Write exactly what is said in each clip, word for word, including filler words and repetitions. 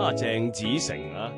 啊，鄭子誠啊，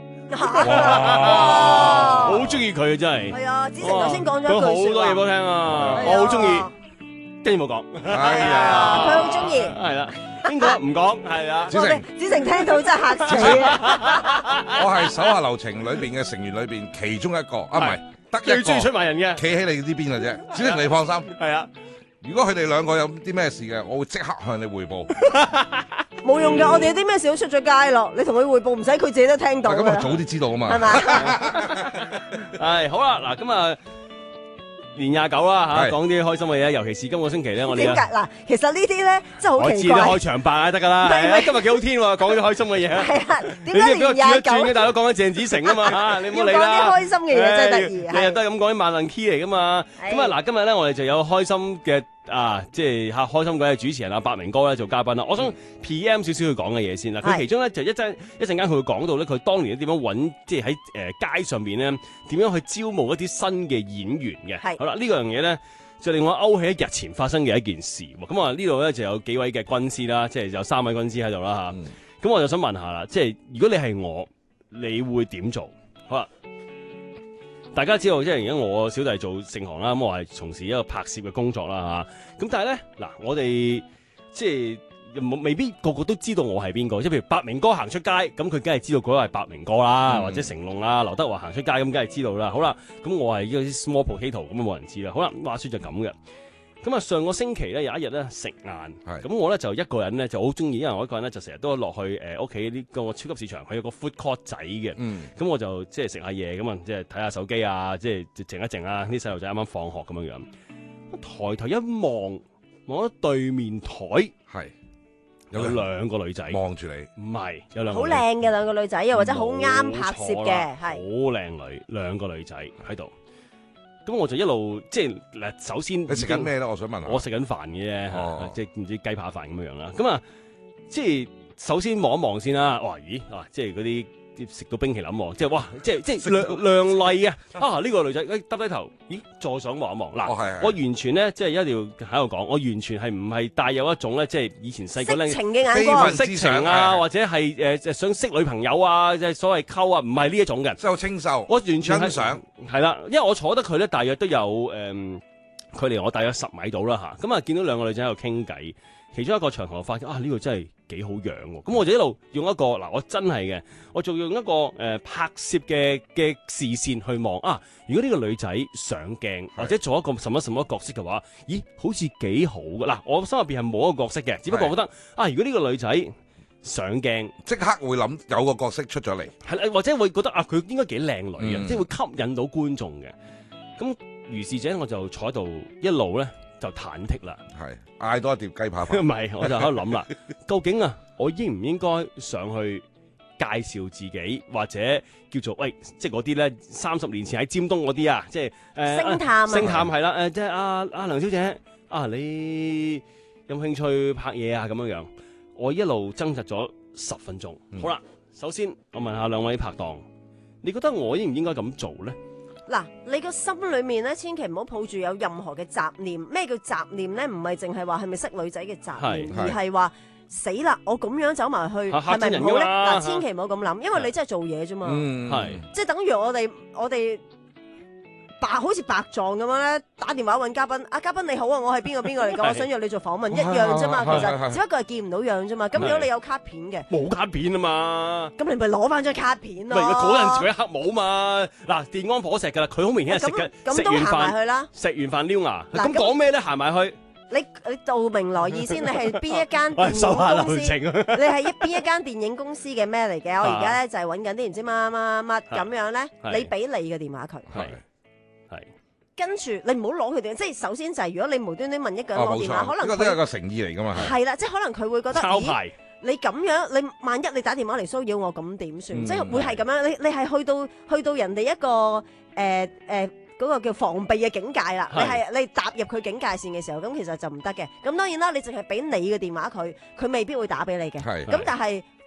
哇！ 我好中意佢啊，真係。 係啊，子誠頭先講咗佢好一句多嘢俾我聽啊，我好中意。跟住冇講。 哎呀， 佢好中意。 係啦，邊個唔講？係啊。 子誠， 子誠聽到真係嚇死啊！ 我係手下留情裏邊嘅成員裏邊其中一個，啊唔係得一最中意出個， 賣人嘅。 企喺你呢邊嘅啫。子誠你放心， 係啊。 如果佢哋兩個有啲咩事嘅，我會即刻向你匯報。 冇用嘅，我哋有啲咩事都出咗街咯，你同佢匯報唔使，佢自己都聽到㗎啦。 咁我早啲知道啊嘛。 係咪？ 係好啦，嗱咁啊，年廿九啦嚇， 係講啲開心嘅嘢，尤其是今個星期咧，我哋點解嗱？其實呢啲咧真係好我奇怪。 知你開場白啊得㗎啦，係啊，今日幾好天喎，講啲開心嘅嘢。 係啊， 你點解哋俾我年廿九轉一轉嘅，大佬講緊鄭子誠啊嘛嚇，你唔好理啦。 要講啲開心嘅嘢真係得意日日都係咁講啲萬能 key 嚟㗎嘛。 係咁啊嗱，今日咧我哋就有開心嘅啊，即係嚇開心鬼嘅主持人阿百明哥咧做嘉賓啦。我想 P M 少少佢講嘅嘢先啦。佢係其中咧就一陣一陣間佢會講到咧，佢當年點樣揾，即係喺誒街上邊咧點樣去招募一啲新嘅演員嘅。 係好啦，呢個樣嘢咧。就令我勾起日前發生嘅一件事喎，咁啊呢度咧就有幾位嘅軍師啦，即係有三位軍師喺度啦嚇。咁、嗯、我就想問下啦，即係如果你係我，你會點做？好啦，大家知道即係而家我小弟做盛行啦，咁我係從事一個拍攝嘅工作啦嚇。咁但係咧嗱，我哋即係。未必個個都知道我係邊個，即係譬如百明哥行出街，咁佢梗係知道嗰個係百明哥啦，嗯、或者成龍啊、劉德華行出街，咁梗係知道啦。好啦，咁我係呢個 small potato，咁冇人知啦。好啦，話說就咁嘅。咁啊，上個星期咧有一日咧食晏，咁我咧就一個人咧就好中意，因為我一個人咧就成日都落去誒屋企呢個超級市場，佢有個 food court 仔嘅，咁、嗯、我就即係食下嘢咁啊，即係睇下手機啊，即係靜一靜啊，啲細路仔啱啱放學咁樣樣，抬頭一望，望到對面台係。有兩個女仔望住你，唔係有兩個好靚嘅兩個女仔，又或者好啱拍攝嘅，係好靚女兩個女仔喺度。咁我就一路即係嗱，首先你食緊咩咧？我想問下。我食緊飯嘅啫，哦、即係唔知雞扒飯咁樣樣啦。咁啊，即係首先望一望先啦。哇，咦啊，即係嗰啲。食到冰淇淋喎，即係哇，即係即係亮亮麗啊！啊呢、呢個女仔，誒耷低頭，咦，再想望一望嗱，哦、我完全咧即係一定要喺度講，我完全係唔係帶有一種咧即係以前細個咧色情嘅眼光， 色情啊，或者係誒誒想識女朋友啊，即係所謂溝啊，唔係呢一種嘅， 即係好清秀， 我完全欣賞係啦，因為我坐得佢咧，大約都有誒、嗯，距離我大約十米到啦嚇，咁啊見到兩個女仔喺度傾偈。其中一個場合，我發現啊呢、呢個真係幾好樣喎，咁我就一路用一個嗱，我真係嘅，我仲用一個誒、呃、拍攝嘅嘅視線去望啊。如果呢個女仔上鏡或者做一個什麼什麼角色嘅話，咦，好似幾好㗎嗱。我心入邊係冇一個角色嘅，只不過我覺得啊，如果呢個女仔上鏡，即刻會諗有個角色出咗嚟，係啦，或者會覺得啊，佢應該幾靚女嘅，嗯、即係會吸引到觀眾嘅。咁如是者，我就坐喺度一路咧。就忐忑啦，係嗌多一碟雞扒飯。唔係，我就喺度諗啦，究竟啊，我應唔應該上去介紹自己，或者叫做喂，即係嗰啲咧，三十年前喺尖東嗰啲啊，即係誒星探啊，星探係啦，誒即係阿阿梁小姐啊，你有冇興趣拍嘢啊？咁樣樣，我一路掙扎咗十分鐘。嗯、好啦，首先我問下兩位拍檔，你覺得我應唔應該咁做咧？ 嗱，你個心裏面咧，千祈唔好抱住有任何嘅雜念。咩叫雜念咧？唔係淨係話係咪識女仔嘅雜念，而係話死啦！我咁樣走埋去，係咪唔好咧？嗱，千祈唔好咁諗，因為你真係做嘢啫嘛。嗯，係，即係等於我哋我哋白好似白撞咁樣咧，打電話揾嘉賓。啊，嘉賓你好啊，我係邊個邊個嚟㗎？我想約你做訪問，一樣啫嘛。其實只不過係見唔到樣啫嘛。咁如果你有卡片嘅， 冇卡片啊嘛。咁你咪攞翻張卡片咯。 唔係嗰陣時嗰一刻冇嘛。嗱，電安火石㗎啦，佢好明顯係食嘅，食完飯食完飯撩牙。咁講咩咧？行埋去。 你你道明來意先，你係邊一間電影公司？你係一邊一間電影公司嘅咩嚟嘅？我而家咧就係揾緊啲唔知乜乜乜咁樣咧。你俾你嘅電話佢。係，跟住你唔好攞佢哋，即係首先就係如果你無端端問一個人攞電話，可能佢都有個誠意嚟噶嘛。係啦，即係可能佢會覺得，咦，你咁樣，你萬一你打電話嚟騷擾我，咁點算？即係會係咁樣，你你係去到去到人哋一個誒誒嗰個叫防備嘅境界啦。你係你踏入佢境界線嘅時候，咁其實就唔得嘅。咁當然啦，你淨係俾你嘅電話佢，佢未必會打俾你嘅。咁但係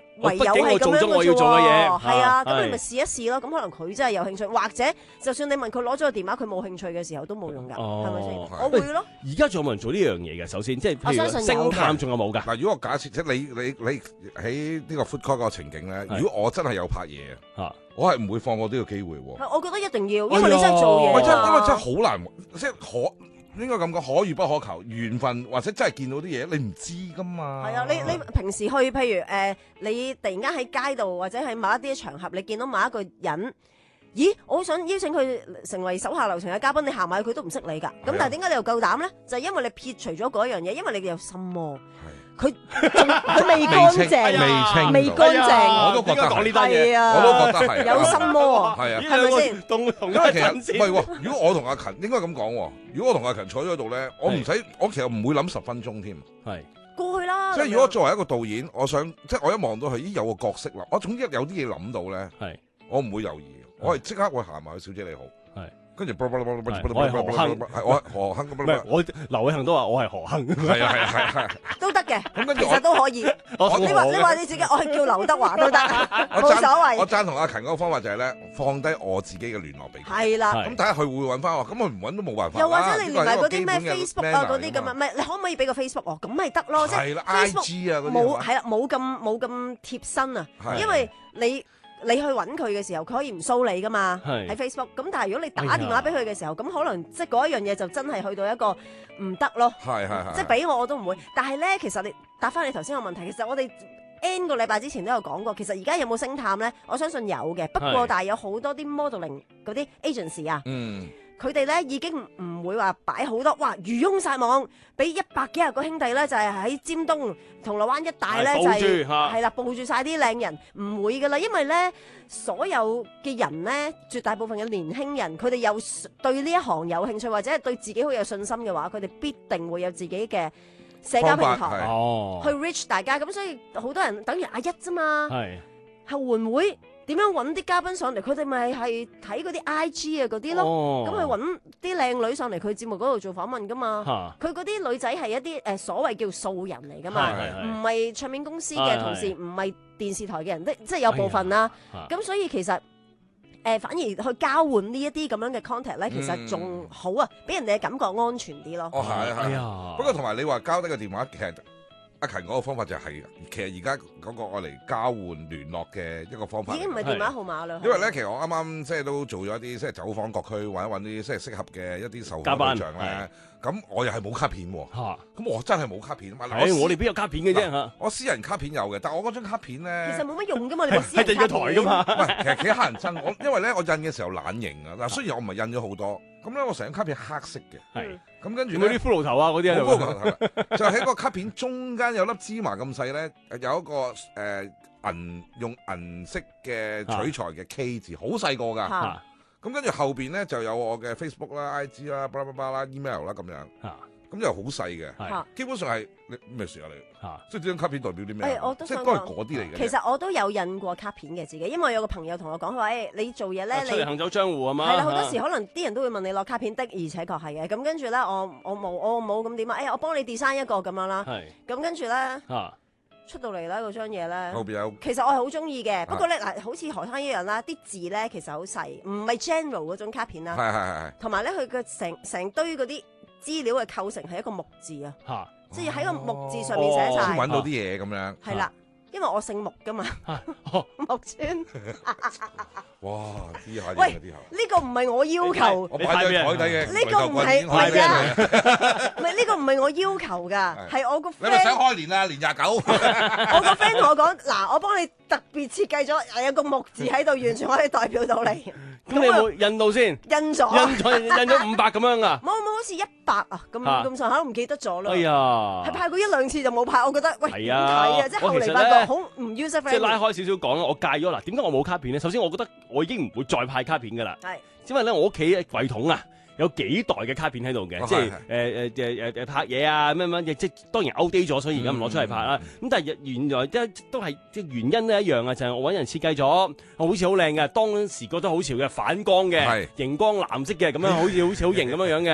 唯有係咁樣嘅啫喎。 係啊，咁你咪試一試咯。咁可能佢真係有興趣，或者就算你問佢攞咗個電話，佢冇興趣嘅時候都冇用㗎，係咪先？我會咯。 而家仲有冇人做呢樣嘢嘅？首先，即係譬如星探仲有冇㗎？ 嗱，如果我假設即係你你你喺呢個 food court 個情景咧，如果我真係有拍嘢啊，我係唔會放過呢個機會喎。 我覺得一定要，因為你真係做嘢。 喂，真因為真係好難，即係可。應該咁講，可遇不可求，緣分或者真係見到啲嘢，你唔知噶嘛。 係啊，你你平時去，譬如誒、呃，你突然間喺街度或者喺某一啲場合，你見到某一個人，咦，我好想邀請佢成為手下留情嘅嘉賓，你行埋去佢都唔識你㗎。咁但係點解你又夠膽咧？就係、是、因為你撇除咗嗰一樣嘢，因為你有心魔。佢佢未乾淨， 未清， 未乾淨， 我都覺得講呢單嘢， 我都覺得係有心魔啊， 係啊， 係咪先？ 同同因為其實唔係喎，如果我同阿勤應該咁講喎，如果我同阿勤坐咗喺度咧，我唔使，我其實唔會諗十分鐘添， 係過去啦。 即係如果作為一個導演，我想即係我一望到佢已經有個角色啦，我總之有啲嘢諗到咧，係我唔會猶豫，我係即刻會行埋去，小姐你好，係。跟住，我係何亨， 我係何亨， 唔係我劉偉恒都話我係何亨， 係啊係啊係啊， 都得嘅， 咁跟住其實都可以。你話你話你自己，我係叫劉德華都得，冇所謂。 我贊同阿勤嗰個方法就係咧，放低我自己嘅聯絡俾佢。 係啦， 咁睇下佢會揾翻我，咁佢唔揾都冇辦法。 又或者你連埋嗰啲咩 Facebook 啊嗰啲咁啊，唔係你可唔可以俾個 Facebook 我？咁咪得咯，即係 Facebook 啊嗰啲冇係啦，冇咁冇咁貼身啊，因為你。你去揾佢嘅時候，佢可以唔騷你噶嘛？喺 Facebook。咁但係如果你打電話俾佢嘅時候，咁可能即係嗰一樣嘢就真係去到一個唔得咯。 係係係。 即係俾我我都唔會。但係咧，其實你答翻你頭先個問題，其實我哋 N 個禮拜之前都有講過，其實而家有冇星探咧？我相信有嘅。不過但係有好多啲 modeling 嗰啲 agency 啊。嗯。佢哋咧已經唔會話擺好多，哇！漁翁撒網，俾一百幾廿個兄弟咧，就係喺尖東、銅鑼灣一帶咧，就係係啦，佈住晒啲靚人，唔會噶啦，因為咧所有嘅人咧，絕大部分嘅年輕人，佢哋有對呢一行有興趣，或者係對自己好有信心嘅話，佢哋必定會有自己嘅社交平台去 reach 大家。咁所以好多人等於阿一啫嘛，係後援會。點樣揾啲嘉賓上嚟？佢哋咪係睇嗰啲 I G 啊嗰啲咯，咁去揾啲靚女上嚟佢節目嗰度做訪問噶嘛。佢嗰啲女仔係一啲誒、呃、所謂叫素人嚟噶嘛，唔係唱片公司嘅同事，唔係電視台嘅人，即即係有部分啦。咁、哎、所以其實誒、呃、反而去交換呢一啲咁樣嘅 contact 咧，其實仲好啊，俾人哋嘅感覺安全啲咯。 哦，係係啊。不過同埋你話交低個電話，其實阿勤嗰個方法就係、是，其實而家嗰個我嚟交換聯絡嘅一個方法，已經唔係電話號碼啦。 因為咧，其實我啱啱即係都做咗一啲即係走訪各區，揾一揾啲即係適合嘅一啲受訪對象咧。咁我又係冇卡片喎，咁、啊、我真係冇卡片啊嘛。 我哋邊有卡片嘅啫嚇？ 我私人卡片有嘅，但係我嗰張卡片咧， 其實冇乜用噶嘛，你個私人卡片。 係第二個台噶嘛。 唔係，其實幾乞人憎。我因為咧，我印嘅時候懶型啊。嗱，雖然我唔係印咗好多，咁咧我成張卡片黑色嘅，係咁跟住嗰啲骷髏頭啊嗰啲喺度，就喺個卡片中間有粒芝麻咁細咧，有一個誒銀用銀色嘅取材嘅 K 字，好細個㗎。咁跟住後邊咧就有我嘅 Facebook 啦、I G 啦、巴拉巴拉啦、email 啦咁樣，咁又好細嘅，基本上係你咩事啊你？即係呢張卡片代表啲咩？即係都係嗰啲嚟嘅。 其實我都有印過卡片嘅自己，因為有個朋友同我講，佢話誒你做嘢咧，你行走江湖啊嘛。 係啦，好多時可能啲人都會問你攞卡片的，而且確係嘅。咁跟住咧，我我冇我冇咁點啊？誒，我幫你 design 一個咁樣啦。係。咁跟住咧。出到嚟咧嗰張嘢咧， 後邊有。其實我係好中意嘅，不過咧嗱，好似何生一樣啦，啲字咧其實好細，唔係 general 嗰種卡片啦。係係係。同埋咧，佢嘅成成堆嗰啲資料嘅構成係一個木字啊，嚇，即係喺個木字上面寫晒。 先揾到啲嘢咁樣。 係啦，因為我姓木噶嘛，木村。 哇！啲下喂，呢個唔係我要求。 我擺喺台底嘅。 呢個唔係唔係啊，唔係呢個唔係我要求㗎，係我個 friend。 你咪想開年啊？年廿九。 我個 friend 同我講，嗱，我幫你特別設計咗，有個木字喺度，完全可以代表到你。 咁你有冇印到先？ 印咗。 印咗印咗五百咁樣啊？ 冇冇，好似一百啊，咁咁上下都唔記得咗啦。 哎呀， 係派過一兩次就冇派，我覺得喂點睇啊？即係後嚟發覺好唔 user friendly。 即係拉開少少講啦，我戒咗啦。點解我冇卡片咧？首先我覺得我已經唔會再派卡片噶啦。係，因為咧我屋企櫃桶啊。有幾袋嘅卡片喺度嘅，即係誒誒誒誒拍嘢啊，咩咩即係當然 outdate 咗，所以而家唔攞出嚟拍啦。咁、嗯、但係原來即都係即係原因都一樣啊，就係、是、我揾人設計咗，好似好靚嘅，當時覺得好潮嘅反光嘅，熒光藍色嘅咁樣，好似好似好型咁樣樣嘅。咁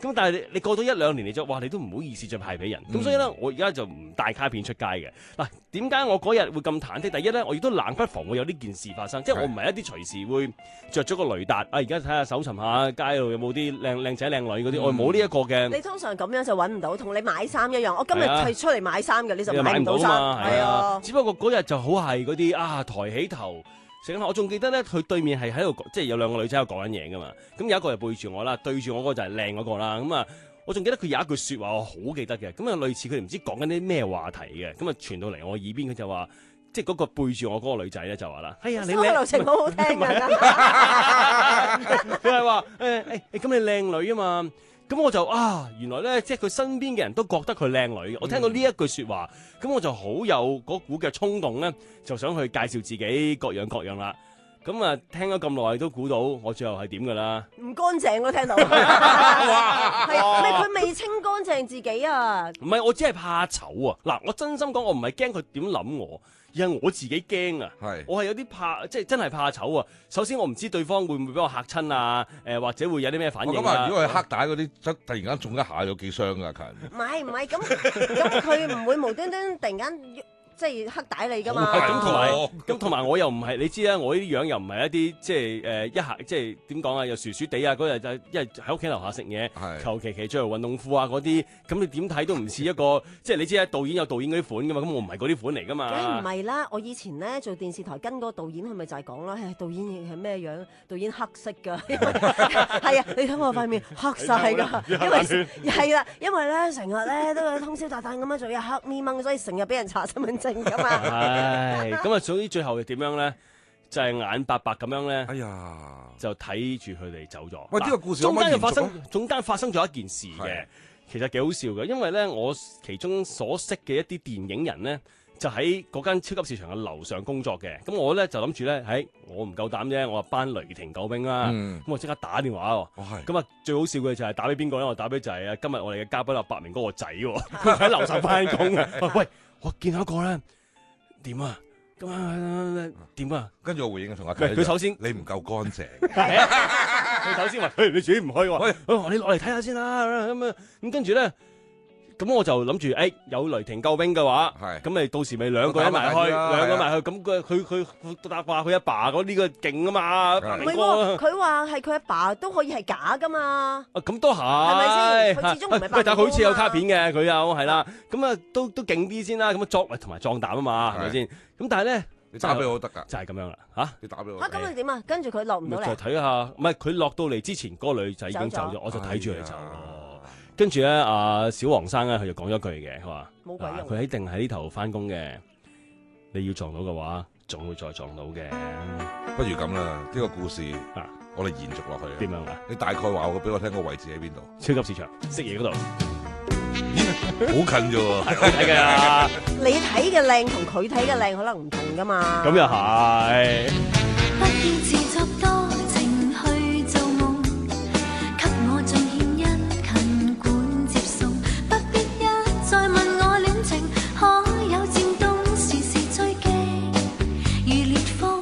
咁但係你你過咗一兩年你就哇你都唔好意思再派俾人，咁、嗯、所以咧我而家就唔帶卡片出街嘅。嗱，點解我嗰日會咁忐忑？第一咧，我亦都冷不防會有呢件事發生，即係我唔係一啲隨時會着咗個雷達啊！而家睇下搜尋下街度有冇啲靚靚仔靚女嗰啲，嗯、我冇呢一個嘅。你通常咁樣就揾唔到，同你買衫一樣。我今日係出嚟買衫嘅，啊、你就買唔到衫。 係啊，只不過嗰日就好係嗰啲啊抬起頭。我仲記得咧，佢對面係喺度，即係有兩個女仔喺度講緊嘢噶嘛。咁有一個就背住我啦，對住我嗰個就係靚嗰個啦。咁啊，我仲記得佢有一句説話，我好記得嘅。咁啊，類似佢哋唔知講緊啲咩話題嘅。咁啊，傳到嚟我耳邊，佢就話，即係嗰個背住我嗰個女仔咧，就話啦：哎呀，你靚，流程好好聽啊！佢係話誒誒，咁你靚女啊嘛。咁我就啊，原來咧，即係佢身邊嘅人都覺得佢靚女。我聽到呢一句説話，咁我就好有嗰股嘅衝動咧，就想去介紹自己各樣各樣啦。咁啊，聽咗咁耐都估到我最後係點㗎啦？唔乾淨咯，聽到。係咩？佢未清乾淨自己啊？唔係，我只係怕醜啊！嗱，我真心講，我唔係驚佢點諗我。而係我自己驚啊！是我係有啲怕，即係真係怕醜啊！首先我唔知對方會唔會俾我嚇親啊？誒、呃、或者會有啲咩反應啊？ 咁如果係黑帶嗰啲，突然間中一下有幾傷啊？近唔係唔係咁咁，佢唔會無端端突然間。即係黑帶嚟㗎嘛， 咁同埋咁同埋我又唔係你知啦，我呢啲樣又唔係一啲即係誒一下即係點講啊，又薯薯地啊嗰日就一係喺屋企樓下食嘢，求其其着條運動褲啊嗰啲，咁你點睇都唔似一個即係你知啦，導演有導演嗰啲款㗎嘛，咁我唔係嗰啲款嚟㗎嘛。梗係唔係啦，我以前咧做電視台跟嗰個導演，佢咪就係講咯，誒導演係咩樣？導演黑色㗎，係啊，你睇我塊面黑晒㗎，因為係啦，因為咧成日咧都係通宵達旦咁樣做嘢黑咪掹，所以成日俾人查身份。咁啊，唉，咁啊，總之最後點樣咧？就係、是、眼白白咁樣咧，哎呀，就睇住佢哋走咗。喂，呢、這個故事中間又發生，中間發生咗一件事嘅，的其實幾好笑嘅，因為咧我其中所識嘅一啲電影人咧，就喺嗰間超級市場嘅樓上工作嘅。咁我咧就諗住咧，喺、哎、我唔夠膽啫，我話班雷霆救兵啦。咁、嗯、我即刻打電話喎。咁啊、哦，最好笑嘅就係打俾邊個咧？我打俾就係啊，今日我哋嘅嘉賓阿白明嗰個仔喎，佢喺樓上翻工嘅。喂！我見到一個咧，點啊？咁啊點啊？跟住我回應同阿佢，佢首先你唔夠乾淨。佢首先話：，誒你自己唔去喎，喂，你落嚟睇下先啦。咁啊，咁跟住咧，咁我就諗住，誒有雷霆救兵嘅話，咁咪到時咪兩個人埋去，兩個埋去。咁佢佢佢答話佢阿爸嗰呢個勁啊嘛，唔係喎，佢話係佢阿爸都可以係假噶嘛。啊咁都係，係咪先？佢始終唔係白。喂，但係佢好似有卡片嘅，佢有係啦。咁啊都都勁啲先啦。咁啊作同埋壯膽啊嘛，係咪先？咁但係咧，你打俾我得㗎，就係咁樣啦嚇。你打俾我嚇，咁你點啊？跟住佢落唔到嚟。就睇下，唔係佢落到嚟之前，嗰個女仔已經走咗，我就睇住佢走。跟住咧，阿小黃生咧，佢就講咗句嘅，佢話：冇鬼用，佢一定喺呢頭翻工嘅。你要撞到嘅話，總會再撞到嘅。不如咁啦，呢個故事啊，我哋延續落去。點樣啊？你大概話我俾我聽個位置喺邊度？超級市場食嘢嗰度。好近啫喎，係好睇㗎。你睇嘅靚同佢睇嘅靚可能唔同㗎嘛。咁又係。不要自作多情去做夢，給我盡獻殷勤管接送，不必一再問我戀情可有漸凍，時時追擊如烈風，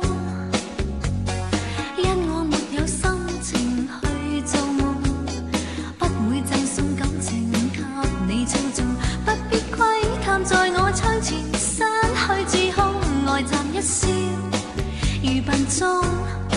因我沒有心情去做夢，不會贈送感情給你操縱，不必窺探在我窗前失去自控，呆站一笑如笨鐘。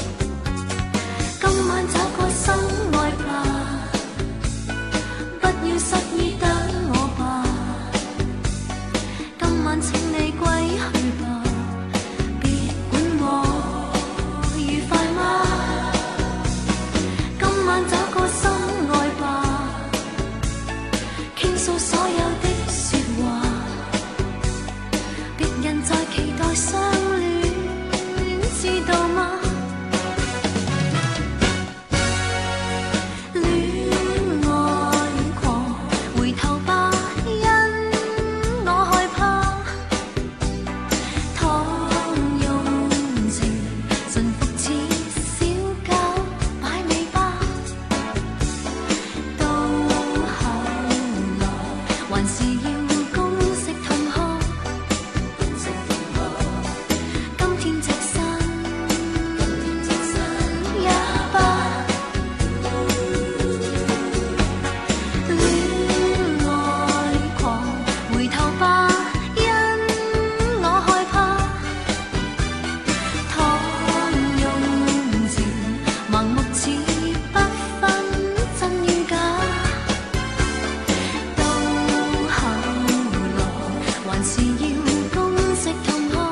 還是要公式同學，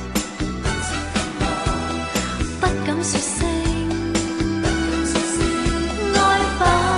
不敢說聲愛吧。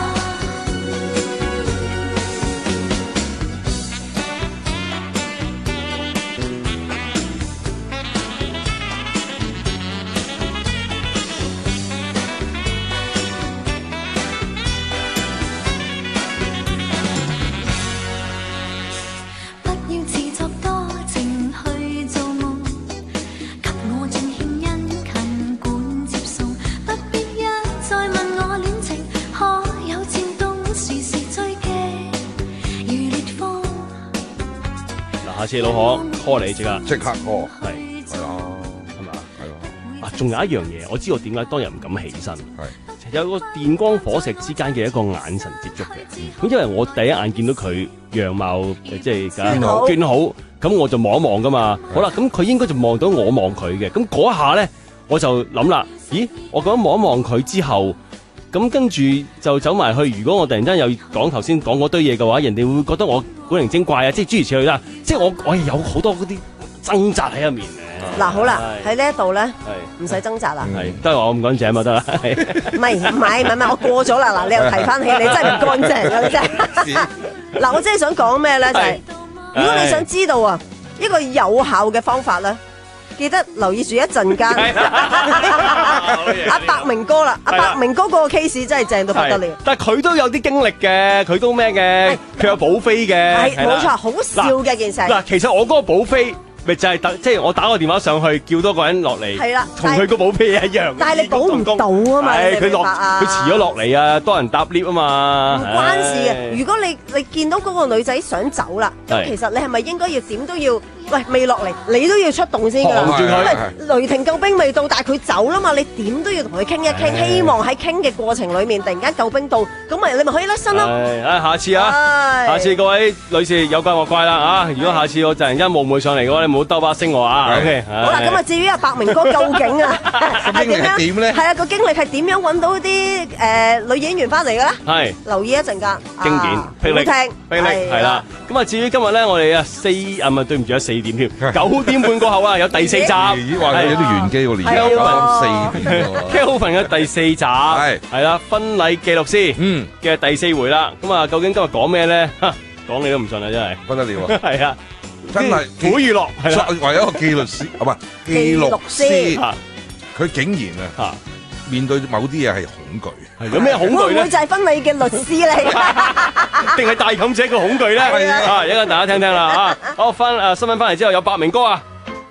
下次老可 call 你即刻， 即刻 call， 係係咯， 係嘛？ 係咯。 啊，仲有一樣嘢，我知道點解當日唔敢起身， 係有個電光火石之間嘅一個眼神接觸嘅。咁因為我第一眼見到佢樣貌，即係娟好娟好，咁我就望一望噶嘛。好啦，咁佢應該就望到我望佢嘅。咁嗰一下咧，我就諗啦，咦？我咁樣望一望佢之後，咁跟住就走埋去。如果我突然間又講頭先講嗰堆嘢嘅話，人哋會覺得我古靈精怪啊，即係諸如此類啦。即係我我係有好多嗰啲掙扎喺入面嘅。 嗱好啦，喺呢一度咧， 係唔使掙扎啦。 係都係話我唔乾淨嘛得啦。 唔係唔係唔係唔係，我過咗啦。嗱，你又提翻起，你真係唔乾淨啊！你真係。嗱，我真係想講咩咧？就係如果你想知道啊，一個有效嘅方法咧。記得留意住一陣間，阿伯明哥啦，阿伯明哥嗰個 case 真係正到不得了。 但係佢都有啲經歷嘅，佢都咩嘅，佢有保飛嘅， 係冇錯，好笑嘅件事。 嗱，其實我嗰個保飛咪就係特，即係我打個電話上去，叫多個人落嚟， 係啦， 同佢個保飛一樣。 但係你保唔到啊嘛，你明白啊？ 佢遲咗落嚟啊，多人搭 lift 啊嘛。 唔關事嘅。如果你你見到嗰個女仔想走啦，咁其實你係咪應該要點都要？喂，未落嚟，你都要出動先㗎啦。因為雷霆救兵未到，但係佢走啦嘛，你點都要同佢傾一傾，希望喺傾嘅過程裡面，突然間救兵到，咁咪你咪可以甩身咯。 啊，下次啊，下次各位女士有怪莫怪啦啊！如果下次我突然間冒昧上嚟嘅話，你唔好兜巴星我啊。OK。 好啦，咁啊，至於阿伯明哥究竟啊係點樣？點咧？係啊，個經歷係點樣揾到啲誒女演員翻嚟嘅咧？係。留意一陣間。 經典，霹靂， 霹靂係啦。咁啊，至於今日咧，我哋啊四啊唔係對唔住啊四點添，九點半過後啊有第四集， 咦話有啲玄機喎，連續講四點喎。Kelvin 嘅第四集係係啦，婚禮記錄師嗯嘅第四回啦。咁啊，究竟今日講咩咧？講你都唔信啊，真係不得了啊！係啊，真係好娛樂，係啦， 為一個記律師啊，唔係記錄師，佢竟然啊面對某啲嘢係恐懼。 有咩恐懼咧？ 會唔會就係婚禮嘅律師嚟？ 定係大妗姐嘅恐懼咧？啊！一陣大家聽聽啦啊！好，翻誒新聞翻嚟之後有伯明哥啊！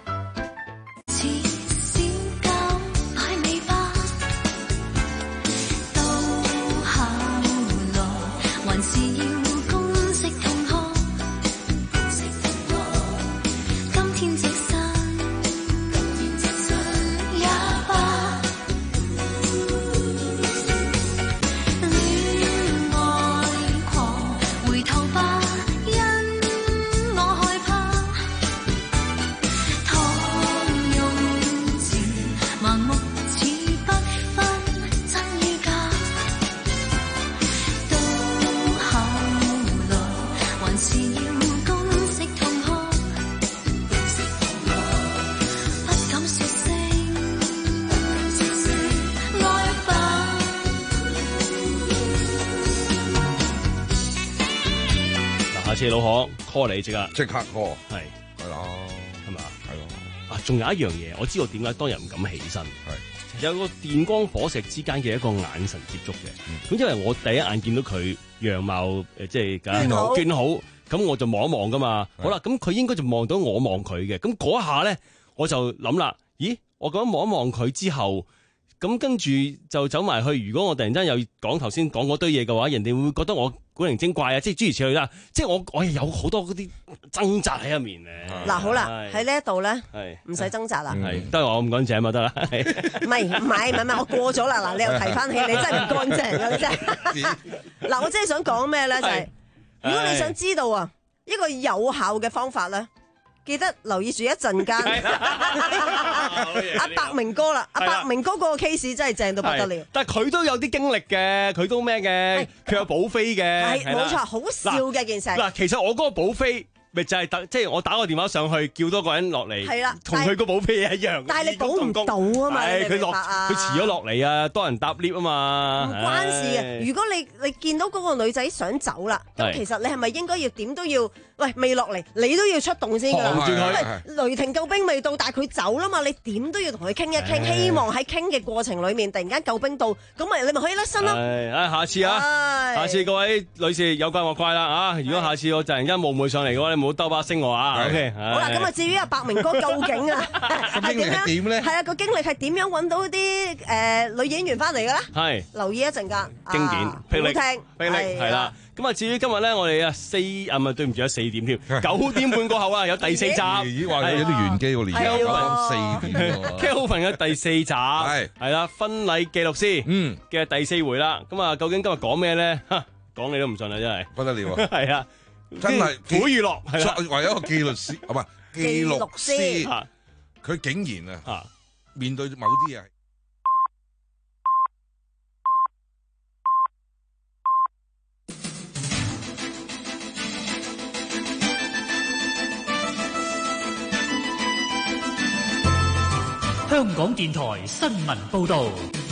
下次老可 call 你即刻， 即刻 call， 係係咯， 係嘛， 係咯。 啊，仲有一樣嘢，我知道點解當日唔敢起身，係有個電光火石之間嘅一個眼神接觸嘅。咁因為我第一眼見到佢樣貌誒，即係娟好，娟好，咁我就望一望噶嘛。好啦，咁佢應該就望到我望佢嘅。咁嗰一下咧，我就諗啦，咦，我咁樣望一望佢之後。咁跟住就走埋去。如果我突然間又講頭先講嗰堆嘢嘅話，人哋會覺得我古靈精怪啊，即係諸如此類啦。即係我我係有好多嗰啲掙扎喺入面嘅。 嗱好啦，喺呢一度咧，唔使掙扎啦。 係都係話我唔乾淨嘛得啦。 唔係唔係唔係唔係，我過咗啦。嗱，你又提翻起，你真係唔乾淨啊！你真係。嗱，我真係想講咩咧？就係如果你想知道啊，一個有效嘅方法咧。記得留意住一陣間，阿伯明哥啦，阿伯明哥嗰個 case 真係正到不得了。 但係佢都有啲經歷嘅，佢都咩嘅，佢有保飛嘅， 係冇錯，好笑嘅件事。 嗱，其實我嗰個保飛咪就係等，即係我打個電話上去，叫多個人落嚟， 係啦， 同佢個補飛一樣。 但係你補唔到啊嘛， 係佢落， 佢佢遲咗落嚟啊，多人搭 lift 啊嘛。 唔關事嘅。如果你你見到嗰個女仔想走啦，咁其實你係咪應該要點都要？喂，未落嚟，你都要出動先㗎啦。因為雷霆救兵未到，但係佢走啦嘛，你點都要同佢傾一傾，希望喺傾嘅過程裡面，突然間救兵到，咁咪你咪可以甩身咯。 係，下次啊，下次各位女士有怪莫怪啦啊！如果下次我突然間冒昧上嚟嘅話，你唔好兜巴星我啊。OK， 好啦，咁啊，至於阿白明哥究竟啊係點樣？點咧？係啊，個經歷係點樣揾到啲誒女演員翻嚟嘅咧？係，留意一陣間。 經典，霹靂， 霹靂係啦。咁啊，至於今日咧，我哋啊四啊唔係對唔住啊四點添，九點半過後啊有第四集。 咦，話有啲玄機喎，連續講四點喎。 Kelvin 嘅第四集係係啦，婚禮記錄師嗯嘅第四回啦。咁啊，究竟今日講咩咧？講你都唔信啊，真係不得了啊！ 係啊， 真係苦娛樂係啦， 為一個記律師啊，唔係記錄師，佢竟然啊面對某啲嘢。 香港電台新聞報道，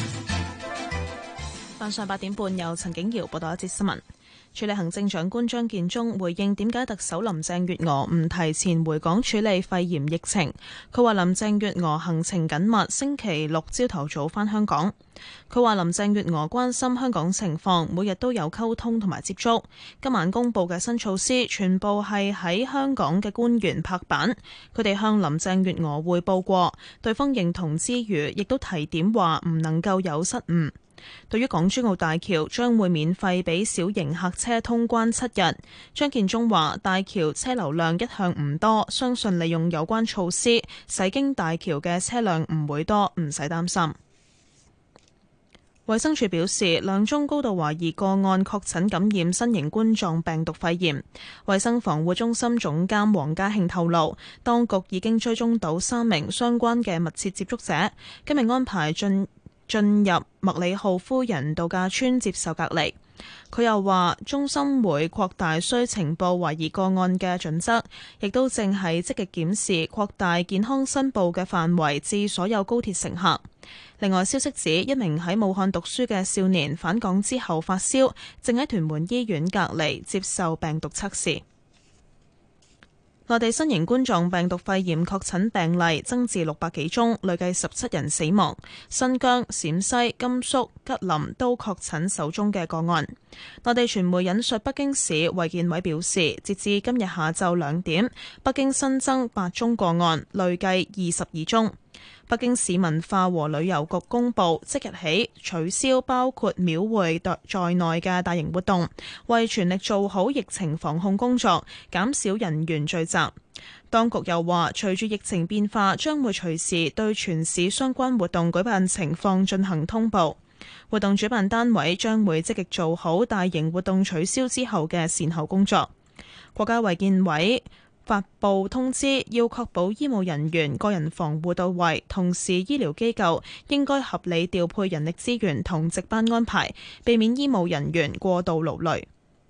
晚上八點半由陳景瑤報道一節新聞。署理行政長官張建宗回應點解特首林鄭月娥唔提前回港處理肺炎疫情。佢話林鄭月娥行程緊密，星期六朝頭早返香港。佢話林鄭月娥關心香港情況，每日都有溝通同埋接觸。今晚公布嘅新措施全部係喺香港嘅官員拍板，佢哋向林鄭月娥匯報過，對方認同之餘，亦都提點話唔能夠有失誤。對於港珠澳大橋將會免費俾小型客車通關七日，張建宗話大橋車流量一向唔多，相信利用有關措施，駛經大橋嘅車輛唔會多，唔使擔心。衛生署表示，兩宗高度懷疑個案確診感染新型冠狀病毒肺炎。衛生防護中心總監黃家慶透露，當局已經追蹤到三名相關嘅密切接觸者，今日安排進進入麥理浩夫人度假村接受隔離。佢又話，中心會擴大需呈報懷疑個案嘅準則，亦都正係積極檢視擴大健康申報嘅範圍至所有高鐵乘客。另外消息指，一名喺武漢讀書嘅少年返港之後發燒，正喺屯門醫院隔離接受病毒測試。內地新型冠狀病毒肺炎確診病例增至六百幾宗，累計十七人死亡。新疆、陝西、甘肅、吉林都確診首宗嘅個案。內地傳媒引述北京市衛健委表示，截至今日下晝兩點，北京新增八宗個案，累計二十二宗。北京市文化和旅遊局公布，即日起取消包括廟會在內嘅大型活動，為全力做好疫情防控工作，減少人員聚集。當局又話，隨住疫情變化，將會隨時對全市相關活動舉辦情況進行通報。活動主辦單位將會積極做好大型活動取消之後嘅善後工作。國家衛健委發布通知，要確保醫務人員個人防護到位，同時醫療機構應該合理調配人力資源同值班安排，避免醫務人員過度勞累。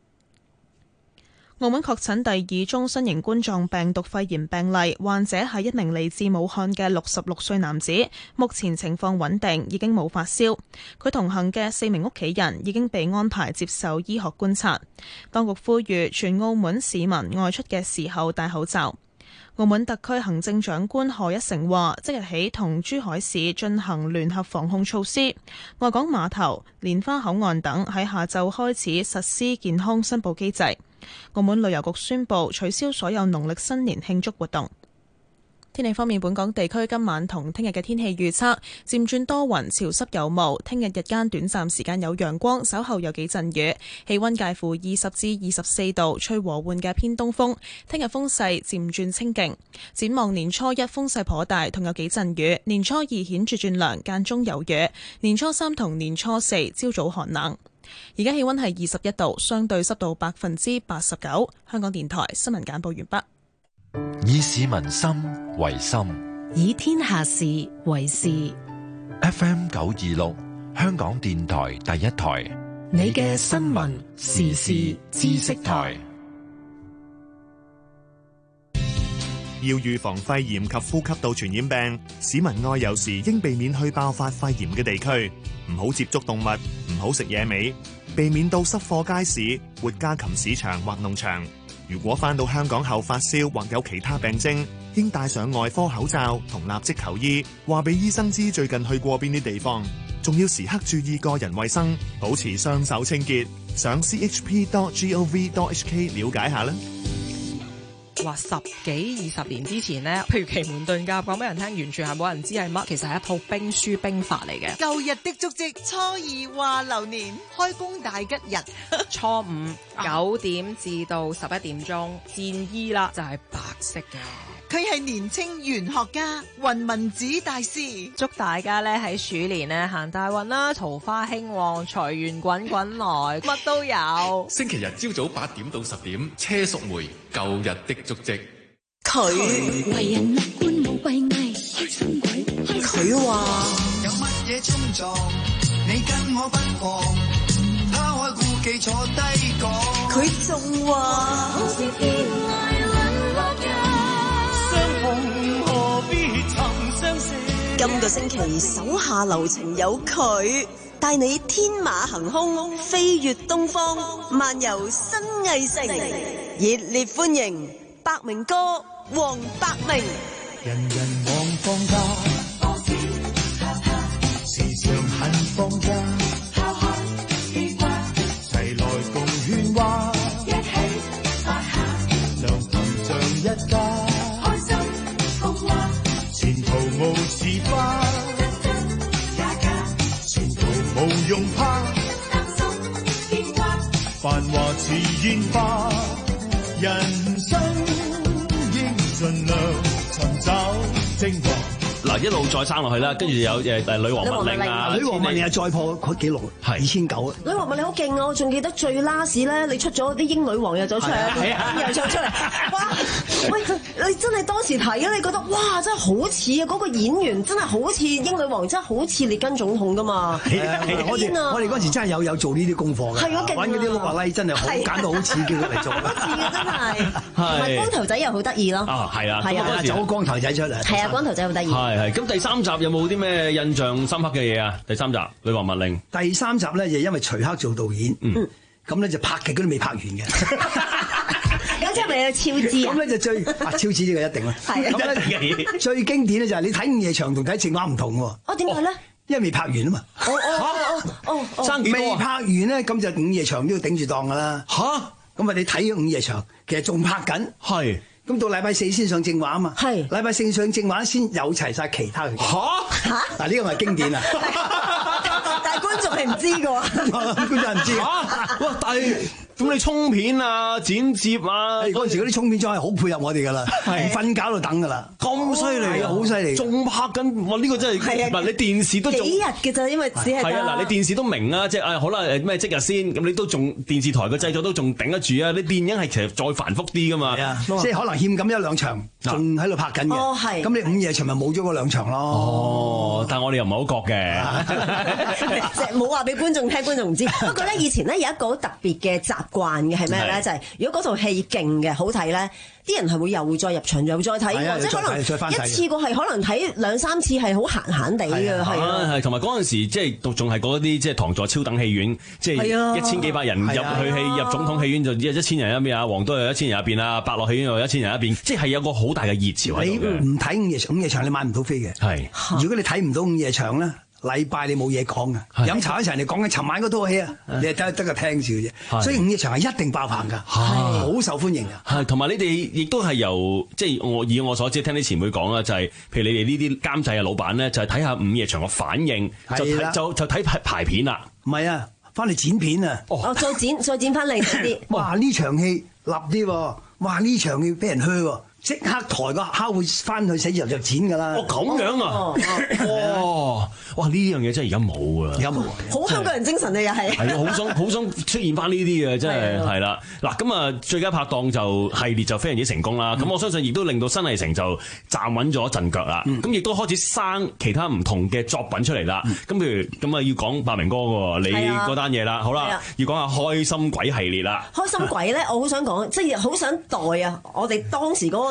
澳門確診第二宗新型冠狀病毒肺炎病例，患者係一名嚟自武漢嘅六十六歲男子，目前情況穩定，已經冇發燒。佢同行嘅四名屋企人已經被安排接受醫學觀察。當局呼籲全澳門市民外出嘅時候戴口罩。澳門特區行政長官賀一誠話，即日起同珠海市進行聯合防控措施，外港碼頭、蓮花口岸等喺下晝開始實施健康申報機制。澳門旅遊局宣布取消所有農曆新年慶祝活動。天氣方面，本港地區今晚同聽日嘅天氣預測漸轉多雲，潮濕有霧。聽日日間短暫時間有陽光，稍後有幾陣雨。氣溫介乎二十至二十四度，吹和緩嘅偏東風。聽日風勢漸轉清勁。展望年初一風勢頗大，同有幾陣雨。年初二顯著轉涼，間中有雨。年初三同年初四朝早寒冷。而家氣溫係二十一度，相對濕度百分之八十九。香港電台新聞簡報完畢。 以市民心為心， 以天下事為事。 F M 九二六，香港電台第一台， 你嘅新聞時事知識台。 要預防肺炎及呼吸道傳染病，市民外遊時應避免去爆發肺炎嘅地區，唔好接觸動物，唔好食野味，避免到濕貨街市、活家禽市場或農場。如果返到香港後發燒或有其他病徵，應戴上外科口罩同立即求醫，話俾醫生知最近去過邊啲地方，仲要時刻注意個人衛生，保持雙手清潔。上 c h p dot gov dot h k 了解下啦。 話十幾二十年之前呢，譬如奇門遁甲講俾人聽，完全係冇人知係乜，其實係一套兵書兵法嚟嘅。 舊日的足跡，初二話流年，開工大吉日。 初五九點至到十一點鐘，戰衣啦就係白色嘅。 佢係年青玄學家雲文子大師， 祝大家咧喺鼠年咧行大運啦，桃花興旺，財源滾滾來，乜都有。 星期日朝早八點到十點，車淑梅舊日的足跡。 佢為人樂觀冇閉翳，開心鬼。佢話有乜嘢衝撞，你跟我不妨拋開顧忌坐低講。 佢仲話今個星期手下留情有佢，帶你天馬行空，飛越東方，漫遊新藝城，熱烈歡迎百鳴哥黃百鳴。 人人望放假，時常恨放假，齊來共喧嘩，一起發下，像同像一家，開心共話，前途無似花，也假，前途無用怕，擔心牽掛，繁華似煙花，人生應盡量尋找精華。 嗱，一路再生落去啦，跟住有誒誒女王密令啊， 女王密令啊再破佢紀錄，係二千九啊！ 女王密令好勁啊！我仲記得最 last 咧，你出咗啲英女王又走出嚟，又走出嚟，哇！喂，你真係當時睇啊，你覺得哇，真係好似啊！嗰個演員真係好似英女王，真係好似列根總統噶嘛！ 我哋我哋嗰時真係有有做呢啲功課嘅，揾嗰啲碌啊拉真係好揀到好似叫佢嚟做， 好似嘅真係，同埋光頭仔又好得意咯。 啊，係啊， 係啊， 走光頭仔出嚟， 係啊，光頭仔好得意。 係係，咁第三集有冇啲咩印象深刻嘅嘢啊？第三集《女王密令》 第三集咧就因為徐克做導演，咁咧就拍極都未拍完嘅。 咁即係咪有超支啊？ 咁咧就最啊超支呢個一定啦。 係啊， 咁最經典咧就係你睇午夜場同睇正話唔同喎。 哦，點解咧？ 因為未拍完啊嘛。 哦哦哦哦哦， 未拍完咧，咁就午夜場都要頂住檔噶啦。 吓， 咁啊你睇咗午夜場，其實仲拍緊。 係。 咁到禮拜四先上正話啊嘛，係禮拜四上正話先有齊晒其他嘅。嚇嚇，嗱呢個咪經典啊！ 但係觀眾係唔知嘅喎， 觀眾係唔知嚇。哇！但係咁你沖片啊、剪接啊， 嗰陣時嗰啲沖片裝係好配合我哋㗎啦，係瞓覺度等㗎啦， 咁犀利啊， 好犀利， 仲拍緊哇！呢個真係唔係你電視都仲幾日嘅咋，因為只係係啊嗱，你電視都明啊，即係啊好啦誒咩即日先咁，你都仲電視台嘅製作都仲頂得住啊！你電影係其實再繁複啲㗎嘛， 即係可能欠咁一兩場，仲喺度拍緊嘅。 哦，係。 咁你午夜場咪冇咗嗰兩場咯。 哦，但係我哋又唔係好覺嘅， 即係冇話俾觀眾聽，觀眾唔知。不過咧，以前咧有一個好特別嘅習慣嘅係咩咧？就係如果嗰套戲勁嘅好睇咧，啲人係會又再入場又再睇嘅，即係可能一次過係可能睇兩三次係好閒閒地嘅，係啊。 係同埋嗰陣時即係仲係嗰啲即係堂座超等戲院，即係一千幾百人入去戲入總統戲院就一千人一邊啊，皇都又一千人一邊啊，百樂戲院又一千人一邊，即係有個好大嘅熱潮喺度嘅。 你唔睇午夜午夜場，你買唔到飛嘅。係，如果你睇唔到午夜場咧，禮拜你冇嘢講嘅，飲茶嗰陣你講緊尋晚嗰套戲啊，你係得得個聽住嘅啫。所以午夜場係一定爆棚㗎，好受歡迎㗎。 係同埋你哋亦都係由即係我以我所知聽啲前輩講啦，就係譬如你哋呢啲監製嘅老闆咧，就係睇下午夜場嘅反應，就睇就就睇排排片啦。 唔係啊，翻嚟剪片啊。 哦，再剪再剪翻嚟啲。 哇！呢場戲立啲喎，哇！呢場戲俾人噓喎。即刻抬個敲會翻去寫字樓就剪㗎啦！ 哦咁樣啊！哦，哇！呢樣嘢真係而家冇啊！ 而家冇， 好香港人精神啊！又係係啊！好想好想出現翻呢啲嘅，真係係啦。嗱咁啊，最佳拍檔就系列就非常之成功啦。咁我相信亦都令到新藝城就站穩咗陣腳啦。咁亦都開始生其他唔同嘅作品出嚟啦。咁譬如咁啊，要講百鳴哥嘅喎，你嗰單嘢啦，好啦，要講下開心鬼系列啦。 開心鬼咧，我好想講，即係好想代啊！我哋當時嗰個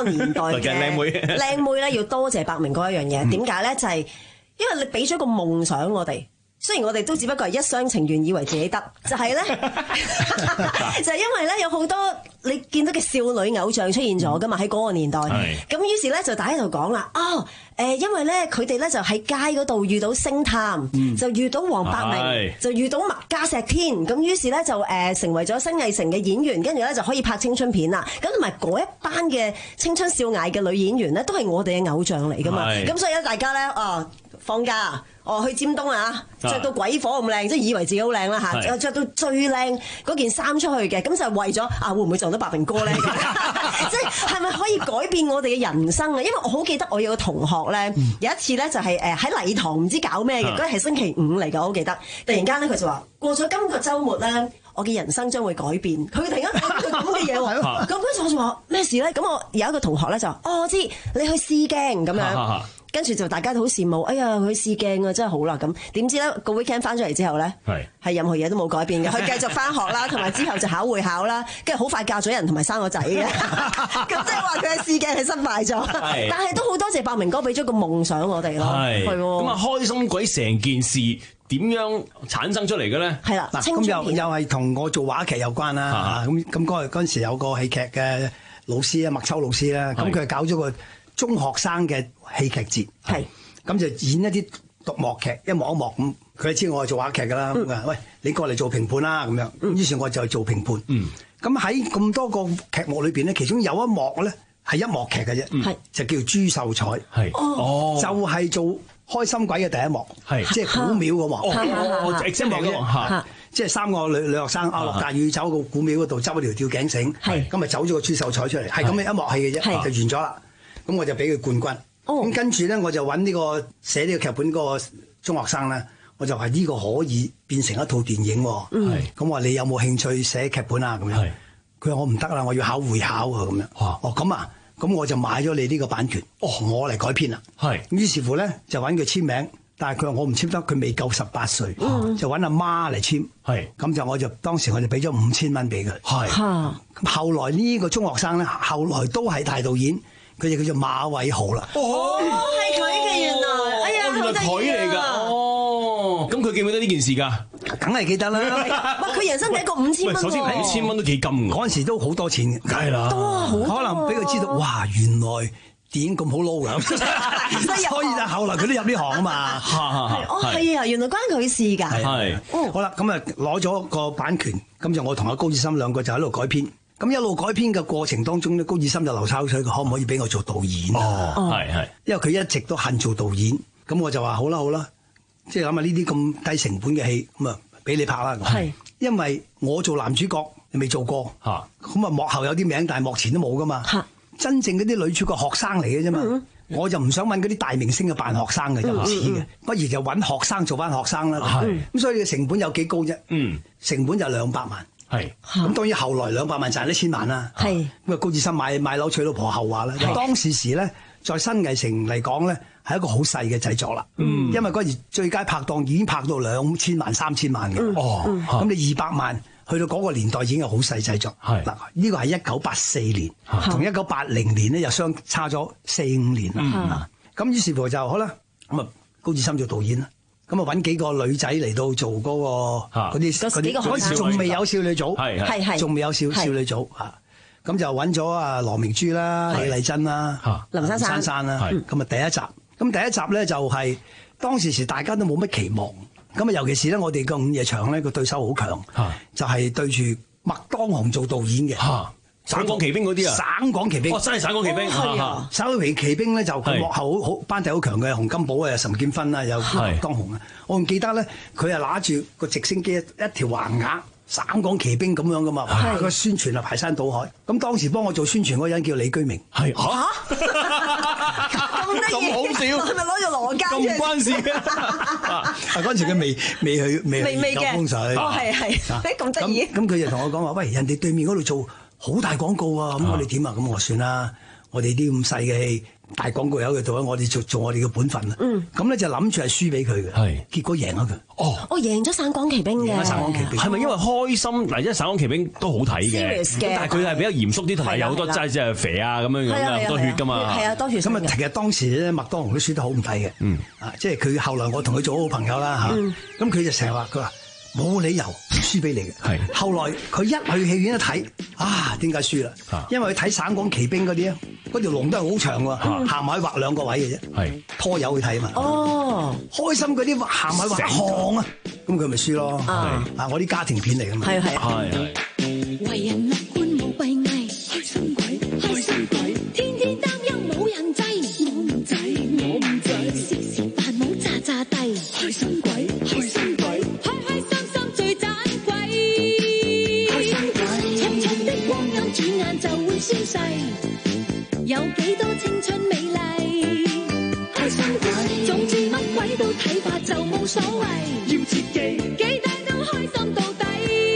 個年代嘅靚妹， 靚妹咧要多謝百鳴哥一樣嘢，點解咧？就係因為你俾咗個夢想我哋。雖然我哋都只不過係一廂情願，以為自己得，就係、是、咧，就係因為咧有好多你見到嘅少女偶像出現咗噶嘛，喺嗰個年代。咁於是咧就大家就講啦，哦，誒、呃，因為咧佢哋咧就喺街嗰度遇到星探，嗯、就遇到黃百鳴，就遇到麥嘉錫天，咁於是咧就誒、呃、成為咗新藝城嘅演員，跟住咧就可以拍青春片啦。咁同埋嗰一班嘅青春少艾嘅女演員咧，都係我哋嘅偶像嚟噶嘛。咁所以咧大家咧，哦，放假。哦，去尖東啊，着到鬼火咁靚，即係以為自己好靚啦嚇，着到最靚嗰件衫出去嘅，咁就係為咗啊，會唔會撞到百鳴哥咧？即係係咪可以改變我哋嘅人生啊？因為我好記得我有個同學咧，有一次咧就係誒喺禮堂唔知搞咩嘅，嗰日係星期五嚟㗎，我好記得。突然間咧佢就話：過咗今個週末咧，我嘅人生將會改變。佢突然間講句咁嘅嘢喎，咁跟住我就話咩事咧？咁我有一個同學咧就話：哦，我知你去試鏡咁樣。跟住就大家都好羨慕，哎呀佢試鏡啊真係好啦咁，點知咧個 weekend 翻咗嚟之後咧，係係任何嘢都冇改變嘅，佢繼續翻學啦，同埋之後就考會考啦，跟住好快嫁咗人同埋生個仔嘅，咁即係話佢嘅試鏡係失敗咗，但係都好多謝百鳴哥俾咗個夢想我哋咯，係咁啊開心鬼成件事點樣產生出嚟嘅咧？ 係啦， 嗱咁又又係同我做話劇有關啦，咁咁嗰嗰陣時有個戲劇嘅老師啊，麥秋老師啦，咁佢搞咗個中學生嘅戲劇節，係咁就演一啲獨幕劇，一幕一幕咁。佢知我係做話劇㗎啦，咁啊，喂，你過嚟做評判啦，咁樣。咁於是我就做評判。嗯。咁喺咁多個劇目裏邊咧，其中有一幕咧係一幕劇嘅啫，係就叫朱秀彩，係哦，就係做開心鬼嘅第一幕，係即係古廟嗰幕，哦，一幕啫，即係三個女女學生啊落大雨走個古廟嗰度執一條吊頸繩，係咁咪走咗個朱秀彩出嚟，係咁嘅一幕戲嘅啫，就完咗啦。咁我就俾佢冠軍，咁跟住咧我就揾呢個寫呢個劇本嗰個中學生咧，我就話呢個可以變成一套電影喎，咁話你有冇興趣寫劇本啊？咁樣，佢話我唔得啦，我要考會考啊咁樣，哦咁啊，咁我就買咗你呢個版權，哦我嚟改編啦，係，於是乎咧就揾佢簽名，但係佢話我唔簽得，佢未夠十八歲，就揾阿媽嚟簽，係，咁就我就當時我就俾咗五千蚊俾佢，係，咁後來呢個中學生咧，後來都係大導演。佢就叫做馬偉豪啦。 哦，係佢嘅原來，哎呀， 原來佢嚟㗎。哦，咁佢記唔記得呢件事㗎？ 梗係記得啦。 哇，佢人生第一個五千蚊。 首先五千蚊都幾金㗎。 嗰陣時都好多錢， 梗係啦。 多好多。 可能俾佢知道，哇，原來電影咁好撈㗎。所以就後來佢都入呢行啊嘛。 係，哦，係啊，原來關佢事㗎。 係。好啦，咁啊攞咗個版權，咁就我同阿高志森兩個就喺度改編。咁一路改編嘅過程當中咧，高志森就流抄水，佢可唔可以俾我做導演啊？ 哦，係係，因為佢一直都恨做導演，咁我就話好啦好啦，即係諗下呢啲咁低成本嘅戲，咁啊俾你拍啦。係，因為我做男主角，你未做過嚇，咁啊幕後有啲名，但係幕前都冇噶嘛。嚇，真正嗰啲女主角學生嚟嘅啫嘛，我就唔想揾嗰啲大明星嘅扮學生嘅，就唔似嘅，不如就揾學生做翻學生啦。係，咁所以嘅成本有幾高啫？嗯，成本就兩百萬。係，咁當然後來兩百萬賺一千萬啦。係，咁啊高志森買買樓娶老婆後話啦。當時時咧，在新藝城嚟講咧，係一個好細嘅製作啦。嗯，因為嗰時最佳拍檔已經拍到兩千萬、三千萬嘅。哦，咁你二百萬去到嗰個年代已經係好細製作。係，嗱呢個係一九八四年，同一九八零年咧又相差咗四五年啦。咁於是乎就好啦，咁啊高志森做導演啦。咁啊揾幾個女仔嚟到做嗰個嗰啲嗰啲嗰時仲未有少女組，係係仲未有少少女組嚇，咁就揾咗啊羅明珠啦、李麗珍啦、 林珊珊珊啦，咁啊第一集，咁第一集咧就係當時時大家都冇乜期望，咁啊尤其是咧我哋個午夜場咧個對手好強，就係對住麥當雄做導演嘅。 省港奇兵嗰啲啊， 省港奇兵， 哦真係省港奇兵， 省港奇奇兵咧就佢幕後好好班底好強嘅，洪金寶啊、岑建勳啊，有麥當雄啊，我仲記得咧，佢係拿住個直升機一條橫額，省港奇兵咁樣噶嘛，個宣傳啊排山倒海，咁當時幫我做宣傳嗰人叫李居明，係嚇，咁好笑， 係咪攞咗羅家？ 咁唔關事嘅，啊嗰陣時佢未未去未去研究風水， 哦係係，咁得意， 咁佢就同我講話，喂人哋對面嗰度做好大廣告啊！咁我哋點啊？咁我算啦， 我哋啲咁細嘅戲，大廣告有佢做，我哋做做我哋嘅本分啦。嗯，咁咧就諗住係輸俾佢嘅，係結果贏咗佢。 哦， 我贏咗省港旗兵嘅。 省港旗兵係咪因為開心？嗱，因為省港旗兵都好睇嘅，咁但係佢係比較嚴肅啲，同埋有好多真係即係肥啊咁樣樣，好多血噶嘛。 係啊，多血。 咁啊，其實當時咧麥當勞都輸得好唔抵嘅。嗯，啊，即係佢後來我同佢做好朋友啦嚇。咁佢就成日話佢話冇理由輸俾你嘅。係。後來佢一去戲院一睇，啊，點解輸啦？因為佢睇省港旗兵嗰啲啊，嗰條龍都係好長喎，行埋畫兩個位嘅啫。係。拖友去睇啊嘛。哦。開心嗰啲行埋畫一行啊，咁佢咪輸咯。啊。啊，我啲家庭片嚟㗎嘛。係係。係係。 為人樂觀冇閉翳，開心鬼，開心鬼，天天擔憂冇人制，我唔制，我唔制，食食飯冇詐詐地，開心鬼，開心鬼，開開心心最盞鬼，開心鬼，長長的光陰轉眼就會消逝，有幾多青春美麗，開心鬼，總之乜鬼都睇法就冇所謂，要切記，幾大都開心到底。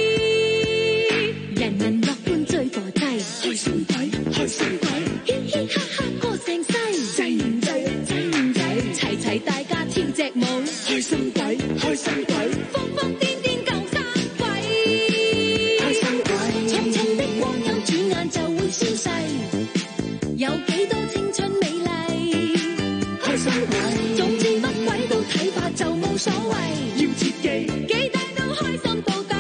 人人樂觀最火劑，開心鬼，開心鬼，嘻嘻哈哈過成世，制唔制，制唔制，齊齊大家跳隻舞，開心鬼，開心鬼，瘋瘋癲癲夠生鬼，開心鬼，長長的光陰轉眼就會消逝，有幾多青春美麗，開心鬼，總之乜鬼都睇法就冇所謂，要切記，幾大都開心到底。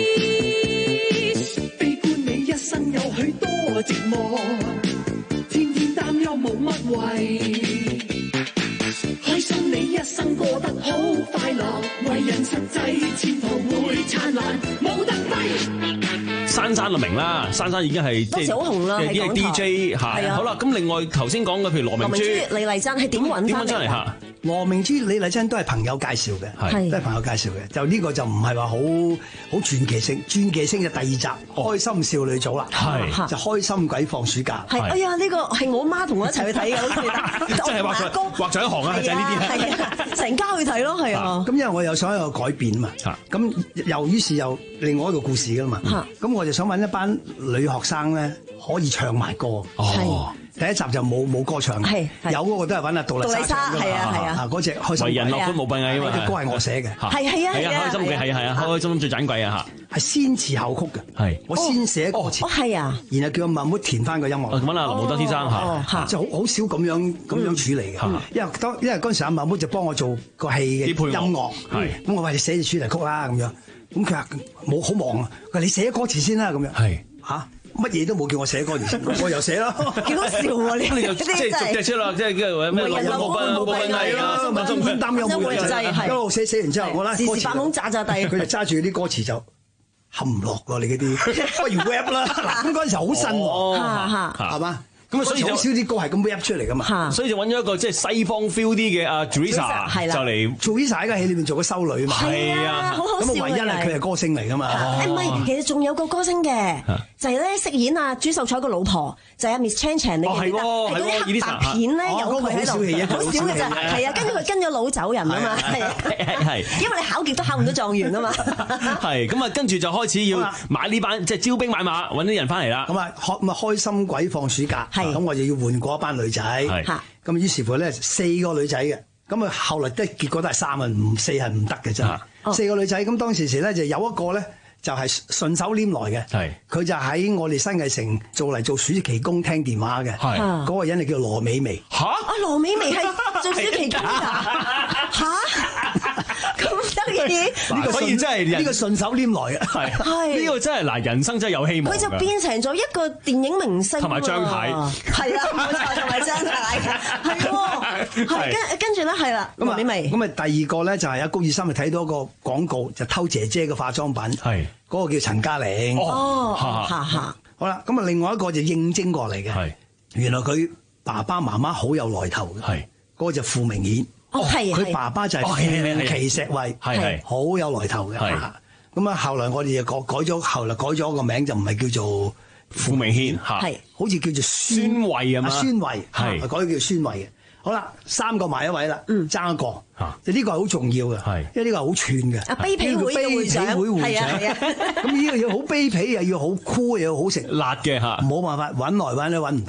生有許多寂寞，天天擔憂冇乜謂，開心你一生過得好快樂，為人實際前途會燦爛，冇得揮。 珊珊就明啦，珊珊已經係即係好紅啦， 已經係 D J 嚇。好啦，咁另外頭先講嘅，譬如羅明珠、 李麗珍係點揾點揾出嚟嚇？ 羅明珠、李麗珍都係朋友介紹嘅，都係朋友介紹嘅。就呢個就唔係話好好傳奇性，傳奇性嘅第二集《開心少女組》啦，係就開心鬼放暑假。 係哎呀，呢個係我媽同我一齊去睇嘅，好記得。 即係畫咗畫咗一行啊，就係呢啲。 係啊，成家去睇咯，係啊。 咁因為我又想有個改變嘛，咁又於是又另外一個故事噶嘛。咁我就想揾一班女學生咧，可以唱埋歌。哦。第一集就冇冇歌唱，有嗰個都係揾阿杜麗莎唱㗎嘛，係啊係啊，嗰隻開心。為人樂觀冇閉翳啊嘛，隻歌係我寫嘅， 係係啊係啊， 開心嘅係啊係啊，開開心心最盞鬼啊嚇， 係先詞後曲嘅，係我先寫歌詞， 係啊， 然後叫阿麥妹填翻個音樂， 揾阿林慕德先生嚇， 即係好好少咁樣咁樣處理嘅，因為當因為嗰陣時阿麥妹就幫我做個戲嘅音樂，係咁我話你寫隻主題曲啦咁樣，咁佢話冇好忙啊，佢話你寫歌詞先啦咁樣，係嚇。乜嘢都冇叫我寫歌詞，我又寫咯， 幾好笑喎！你你又即係逐隻出啦，即係叫咩？冇冇冇閉翳啦， 冇中間擔憂冇人，一路寫寫完之後，我咧時時發懵渣渣地， 佢就揸住啲歌詞就冚唔落喎，你嗰啲不如 rap 啦。嗱，咁嗰陣時好新喎，係嘛？咁所以好少啲歌係咁 rap 出嚟噶嘛， 所以就揾咗一個即係西方 feel 啲嘅阿 Teresa 就嚟 Teresa 喺個戲裏面做個修女嘛， 係啊，好好笑。 咁唯一係佢係歌星嚟噶嘛， 誒唔係，其實仲有個歌星嘅，就係咧飾演阿朱秀彩個老婆，就係阿 Miss Chan Chan，你記得？係嗰啲黑白片咧，有佢喺度，好少嘅咋，係啊，跟住佢跟咗佬走人啊嘛，係，因為你考極都考唔到狀元啊嘛， 係，咁啊跟住就開始要買呢班即係招兵買馬揾啲人翻嚟啦， 咁啊開咁啊開心鬼放暑假。咁我就要換過一班女仔，咁於是乎咧四個女仔嘅，咁啊後來都結果都係三啊，唔四係唔得嘅真係。四個女仔，咁當時時咧就有一個咧就係順手拈來嘅，佢就喺我哋新藝城做嚟做暑期工聽電話嘅，嗰個人就叫羅美薇。 嚇！啊羅美薇係做暑期工㗎？嚇！咁得意？ 呢個可以真係呢個順手拈來嘅，係係呢個真係嗱，人生真係有希望。 佢就變成咗一個電影明星， 同埋張太， 係啦，冇錯，同埋張太，係喎，係跟跟住咧係啦，羅美薇。 咁啊第二個咧就係阿高爾森咪睇到個廣告就偷姐姐嘅化妝品，係嗰個叫陳嘉玲。 哦，嚇嚇。 好啦，咁啊另外一個就應徵過嚟嘅，係原來佢爸爸媽媽好有來頭嘅，係嗰個就傅明顯。 哦，係佢爸爸就係傅奇石慧，係係好有來頭嘅。咁啊，後來我哋就改改咗，後來改咗個名就唔係叫做傅明軒， 係好似叫做孫慧啊嘛， 孫慧係改叫孫慧嘅。好啦，三個埋一位啦，爭一個，就呢個係好重要嘅，係因為呢個係好串嘅。 啊，卑鄙會嘅會長，係啊係啊， 咁呢個要好卑鄙，又要好酷，又要好食辣嘅嚇， 冇辦法揾來揾都揾唔到。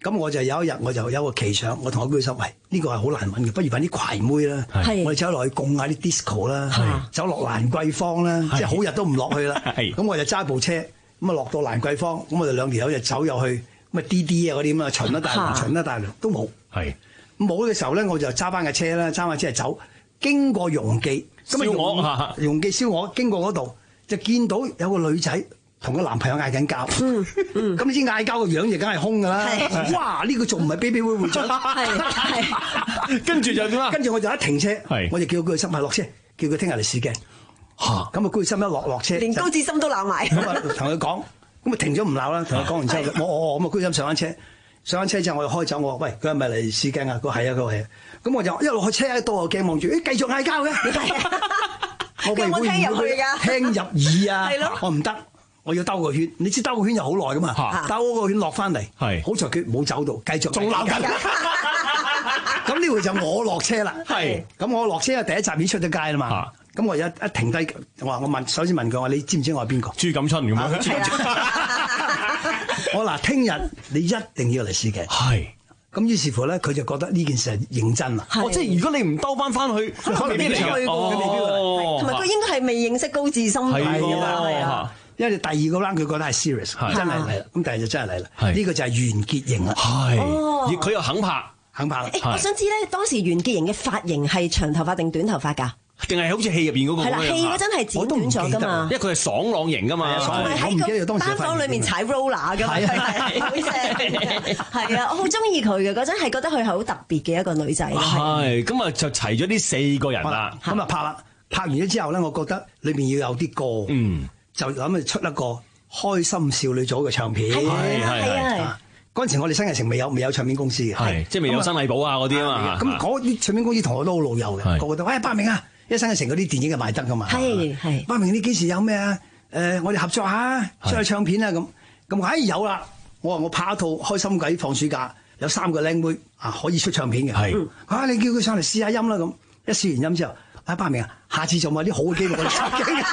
咁我就有一日我就有個奇想，我同我居心喂，呢、這個係好難揾嘅，不如揾啲葵妹啦，我哋走落去共下啲 disco 啦，走落蘭桂坊啦，即係好日都唔落去啦。咁我就揸部車，咁啊落到蘭桂坊，咁我哋兩條友就走入去，咁啊 D D 啊嗰啲咁啊巡一大輪，巡一大輪都冇。係冇嘅時候咧，我就揸翻架車啦，揸翻車係走，經過容記，咁啊容記燒鵝經過嗰度，就見到有個女仔。同個男朋友嗌緊交，咁、嗯、你知嗌交個樣就梗係兇㗎啦！哇，呢、呢個仲唔係 baby 會會長？跟住就點啊？跟住我就一停車，我就叫佢心係落車，叫佢聽日嚟試鏡。咁啊，高志森一落落車， 連高志森都鬧埋。 咁啊，同佢講，咁啊停咗唔鬧啦。同佢講完之後，我我我咁啊，高志森上翻車，上翻車之後我就開走，我話喂，佢係咪嚟試鏡啊？佢話係啊，佢話係。咁我就一路去車喺度個鏡望住，誒繼續嗌交嘅。我有冇聽入去㗎？ 聽入耳啊！我唔得。我要兜個圈，你知兜個圈又好耐噶嘛？兜個圈落翻嚟，好在佢冇走到，繼續仲鬧緊。咁呢回就我落車啦。係，咁我落車啊，第一集已經出咗街啦嘛。咁我一一停低，我話我問，首先問佢話你知唔知我係邊個？朱錦春咁樣。我嗱，聽日你一定要嚟試鏡。係。咁於是乎咧，佢就覺得呢件事係認真啦。 哦，即係如果你唔兜翻翻去，可能未必嚟㗎。 哦，同埋佢應該係未認識高志森嘅係啊。 因為第二個 round 佢覺得係 serious， 真係嚟啦，咁第二就真係嚟啦。呢個就係完結型啦。係，而佢又肯拍，肯拍。 誒，我想知咧，當時完結型嘅髮型係長頭髮定短頭髮㗎？ 定係好似戲入邊嗰個咁樣？係啦，戲嗰陣係剪短咗㗎嘛。因為佢係爽朗型㗎嘛。 我咪喺個單房裏面踩 roller 㗎嘛。係係好正。係啊，我好中意佢嘅嗰陣，係覺得佢係好特別嘅一個女仔。 係，咁啊就齊咗呢四個人啦。 咁啊拍啦，拍完咗之後咧，我覺得裏邊要有啲歌。嗯。就諗住出一個開心少女組嘅唱片，係係係。嗰陣時我哋新藝城未有未有唱片公司嘅，係即係未有新藝寶啊嗰啲啊嘛。 咁嗰啲唱片公司同我都好老友嘅，個個都喂百鳴啊，因為新藝城嗰啲電影係賣得噶嘛。係係。百鳴你幾時有咩啊？誒，我哋合作下出下唱片啊咁。咁唉有啦，我話我拍一套開心鬼放暑假，有三個靚妹啊可以出唱片嘅。係。啊你叫佢上嚟試下音啦咁，一試完音之後。啊，百鳴啊，下次仲有啲好嘅機會我哋出鏡，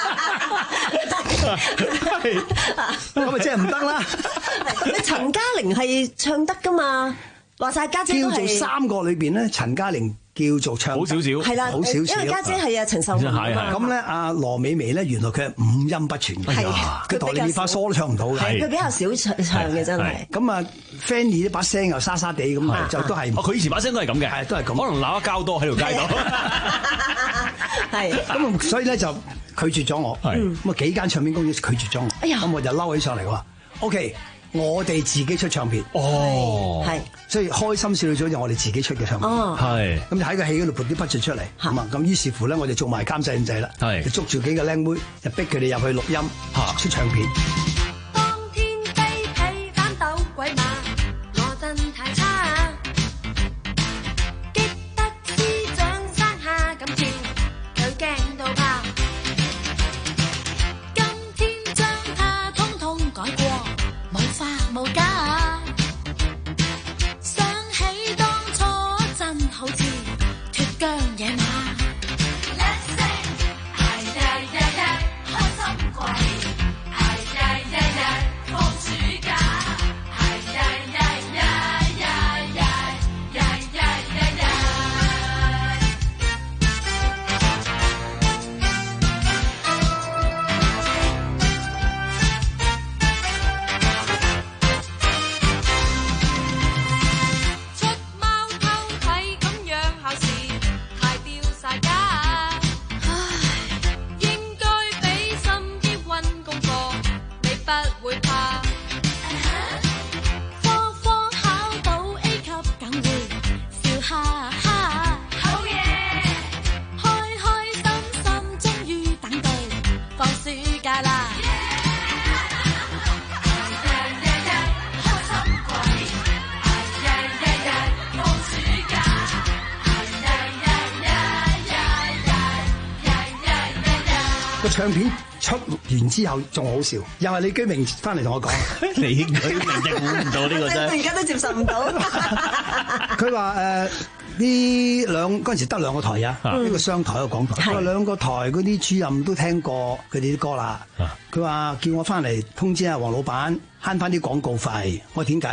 咁咪即係唔得啦。 你陳嘉玲係唱得噶嘛？話晒家姐都係。叫做三個裏邊咧，陳嘉玲叫做唱好少少， 係啦， 好少少。 因為家姐係啊陳秀雯啊嘛。 咁咧，阿羅美薇咧，原來佢係五音不全嘅，佢陀莉花梳都唱唔到嘅， 佢比較少唱唱嘅真係。 咁啊 ，Fanny 呢把聲又沙沙地咁，就都係。 哦，佢以前把聲都係咁嘅， 係都係咁。 可能鬧得交多喺條街度。 係。咁啊，所以咧就拒絕咗我。係。咁啊，幾間唱片公司拒絕咗我。哎呀！咁我就嬲起上嚟話 ：，OK。我哋自己出唱片，哦，係，所以開心少女組就我哋自己出嘅唱片，哦，係，咁就喺個戲嗰度撥啲 budget出嚟，咁啊，咁於是乎咧，我哋做埋監製咁滯啦，係，就捉住幾個靚妹，就逼佢哋入去錄音，嚇，出唱片。 當天飛起反斗鬼馬，我真太差，激得師長山下咁跳，佢驚到怕。今天將他通通改過。無花無假，想起當初真好似脫韁野馬。Let's sing，係呀呀呀，開心鬼，係呀呀呀，放暑假，係呀呀呀呀呀呀呀呀呀。 個唱片出完之後仲好笑，又係李居明翻嚟同我講， 李居明真估唔到呢個真， 我而家都接受唔到。 佢話誒呢兩嗰陣時得兩個台啊，一個商台一個港台，佢話兩個台嗰啲主任都聽過佢哋啲歌啦。佢話叫我翻嚟通知阿黃老闆慳翻啲廣告費。我點解啊？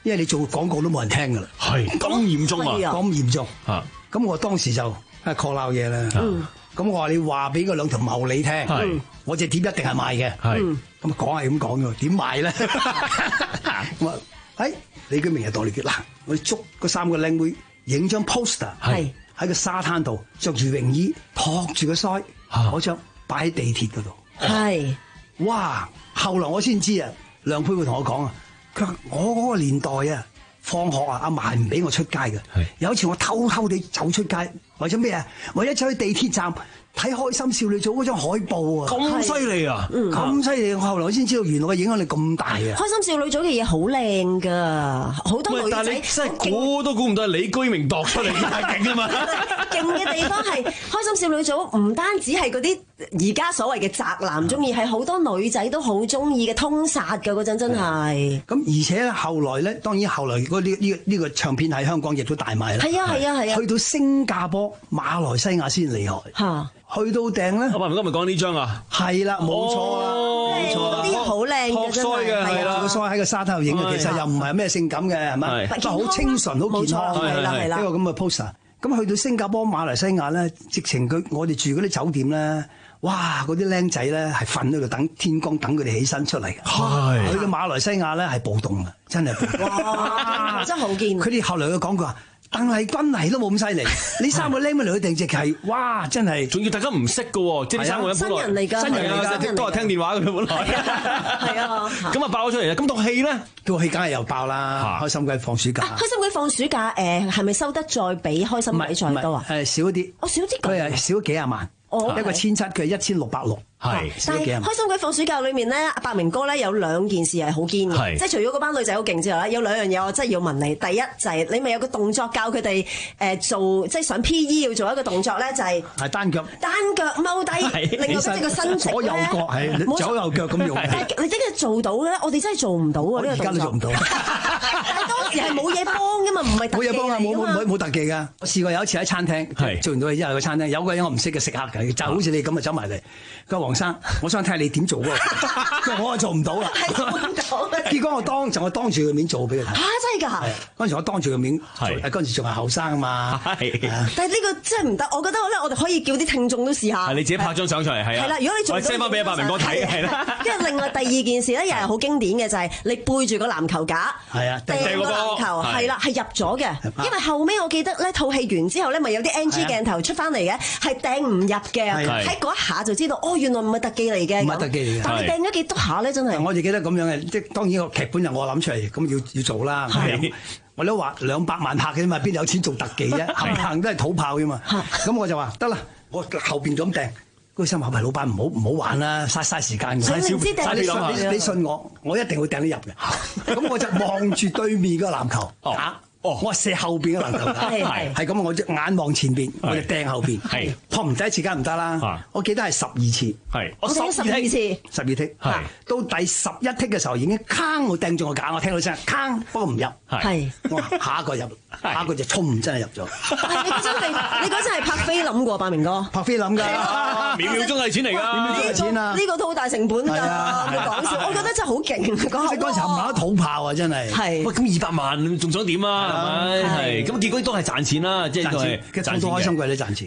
因為你做廣告都冇人聽㗎啦。 係咁嚴重啊！ 咁嚴重啊！ 咁我當時就係 call 鬧嘢啦。咁我話你話俾嗰兩條茂你聽，我隻碟一定係賣嘅。咁講係咁講嘅，點賣咧？我話誒，你嘅明日代理嘅嗱，我哋捉嗰三個靚妹影張 poster，係喺個沙灘度着住泳衣，托住個腮，嗰張擺喺地鐵嗰度。係，哇！後來我先知啊，梁佩會同我講啊，佢話我嗰個年代啊，放學啊，阿嫲唔俾我出街嘅。有一次我偷偷地走出街，為咗咩啊？為咗走去地鐵站睇《開心少女組》嗰張海報啊！ 咁犀利啊！ 咁犀利！我後來我先知道，原來嘅影響力咁大啊！《 開心少女組》嘅嘢好靚噶，好多女仔。 但係你真係估都估唔到係李居明度出嚟太勁啊嘛！ 勁嘅地方係《開心少女組》唔單止係嗰啲而家所謂嘅宅男中意，係好多女仔都好中意嘅，通殺㗎嗰陣真係。 咁而且咧，後來咧，當然後來嗰啲呢呢個唱片喺香港亦都大賣啦。 係啊係啊係啊！ 去到新加坡、馬來西亞先厲害。嚇！去到訂咧， 我唔今日講呢張啊， 係啦，冇錯啦，冇錯啦， 啲好靚嘅真係， 係啦，個腮喺個沙灘度影嘅，其實又唔係咩性感嘅，係咪？都好清純，好健康， 係啦係啦， 一個咁嘅 poster。咁去到新加坡、馬來西亞咧，直情佢我哋住嗰啲酒店咧，哇！嗰啲僆仔咧係瞓喺度等天光，等佢哋起身出嚟嘅。係去到馬來西亞咧係暴動啊，真係暴動。 哇！真係好見。 佢哋後來佢講佢話。鄧麗君嚟都冇咁犀利，呢三個僆妹嚟去定直係，哇！真係， 仲要大家唔識嘅喎，即係呢三個人新人嚟㗎， 新人嚟㗎， 都係聽電話嘅本來。 係啊， 咁啊爆咗出嚟啦！咁套戲咧， 套戲梗係又爆啦，《開心鬼放暑假》。 開心鬼放暑假誒係咪收得再比開心鬼再多啊？ 誒少啲， 我少啲。 佢係少咗幾廿萬，一個千七，佢係一千六百六。係， 但係開心鬼放暑假裏面咧，阿伯明哥咧有兩件事係好堅嘅，即係除咗嗰班女仔好勁之外咧，有兩樣嘢我真係要問你。第一就係你咪有個動作教佢哋誒做，即係上 P E 要做一個動作咧，就係係單腳單腳踎低，另外即係個身直咧， 左右腳係左右腳咁用。 但係你真係做到咧，我哋真係做唔到啊！呢個動作而家都做唔到。 但係當時係冇嘢幫㗎嘛，唔係特技嚟㗎嘛。 冇嘢幫啊，冇冇冇特技㗎。我試過有一次喺餐廳做完到之後，個餐廳有個人我唔識嘅食客嘅，就好似你咁啊走埋嚟，佢話黃生，我想睇。你點做喎？我係做唔到啦， 做唔到。 結果我當就我當住佢面做俾佢睇。 嚇！真係㗎？ 嗰陣時我當住佢面做，嗰陣時仲係後生啊嘛。 但係呢個真係唔得，我覺得咧，我哋可以叫啲聽眾都試下。 你自己拍張相出嚟係啊。係啦， 如果你做到 send 翻俾阿伯明哥睇係啦。 跟住另外第二件事咧，又係好經典嘅，就係你背住個籃球架， 係啊， 掟個籃球係啦，係入咗嘅。因為後尾我記得咧，套戲完之後咧，咪有啲 N G 鏡頭出翻嚟嘅，係掟唔入嘅。喺嗰一下就知道，哦，原來唔係特技嚟嘅。 唔係特技嚟嘅， 但係掟咗幾多下咧？真係。 我哋記得咁樣嘅，即係當然個劇本就我諗出嚟，咁要要做啦。我都話兩百萬拍嘅嘛，邊有錢做特技啫？冚唪唥都係土炮嘅嘛。咁我就話得啦，我後邊咁掟。嗰個心話：喂，老闆唔好唔好玩啦，嘥嘥時間。 嘥少你你信我，我一定會掟你入嘅。咁我就望住對面個籃球打。哦，我射後邊嘅籃球架，係係咁，我隻眼望前邊，我哋掟後邊，係撲唔第一次梗唔得啦。我記得係十二次，係我掟十二次， 十二剔，係到第十一剔嘅時候已經坑我掟中個架，我聽到聲坑，不過唔入，係我下一個入，下一個就衝真係入咗。 你嗰陣係你嗰陣係拍菲林㗎，伯明哥， 拍菲林㗎， 秒秒鐘係錢嚟㗎， 秒秒鐘係錢啊！ 呢個都好大成本㗎，唔係講笑。我覺得真係好勁，嗰嗰陣時唔係得土炮啊，真係。 係喂，咁二百萬仲想點啊？係咪？係咁，結果都係賺錢啦，即係都係賺錢，開心鬼都賺錢。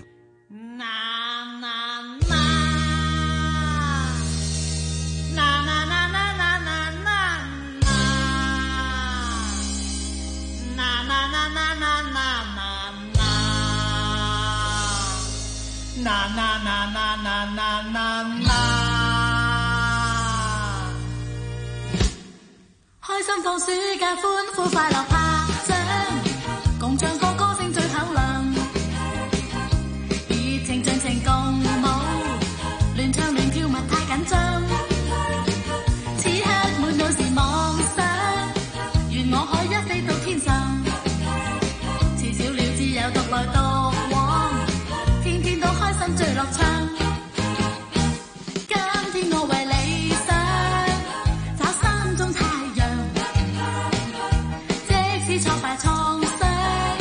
開心放暑假，歡呼快樂拍掌，共唱歌歌聲最響亮，熱情盡情共舞，亂唱亂跳勿太緊張，此刻滿腦是妄想，願我可一飛到天上，遲小了自由獨來獨往，天天都開心最樂暢。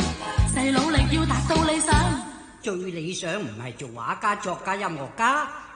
最理想唔係做畫家、作家、音樂家，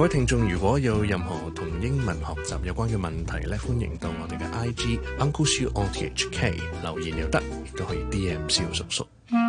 各位聽眾，如果有任何同英文學習有關嘅問題咧，歡迎到我哋嘅 I G Uncle Siu O T H K 留言又得，亦都可以 D M 蕭叔叔。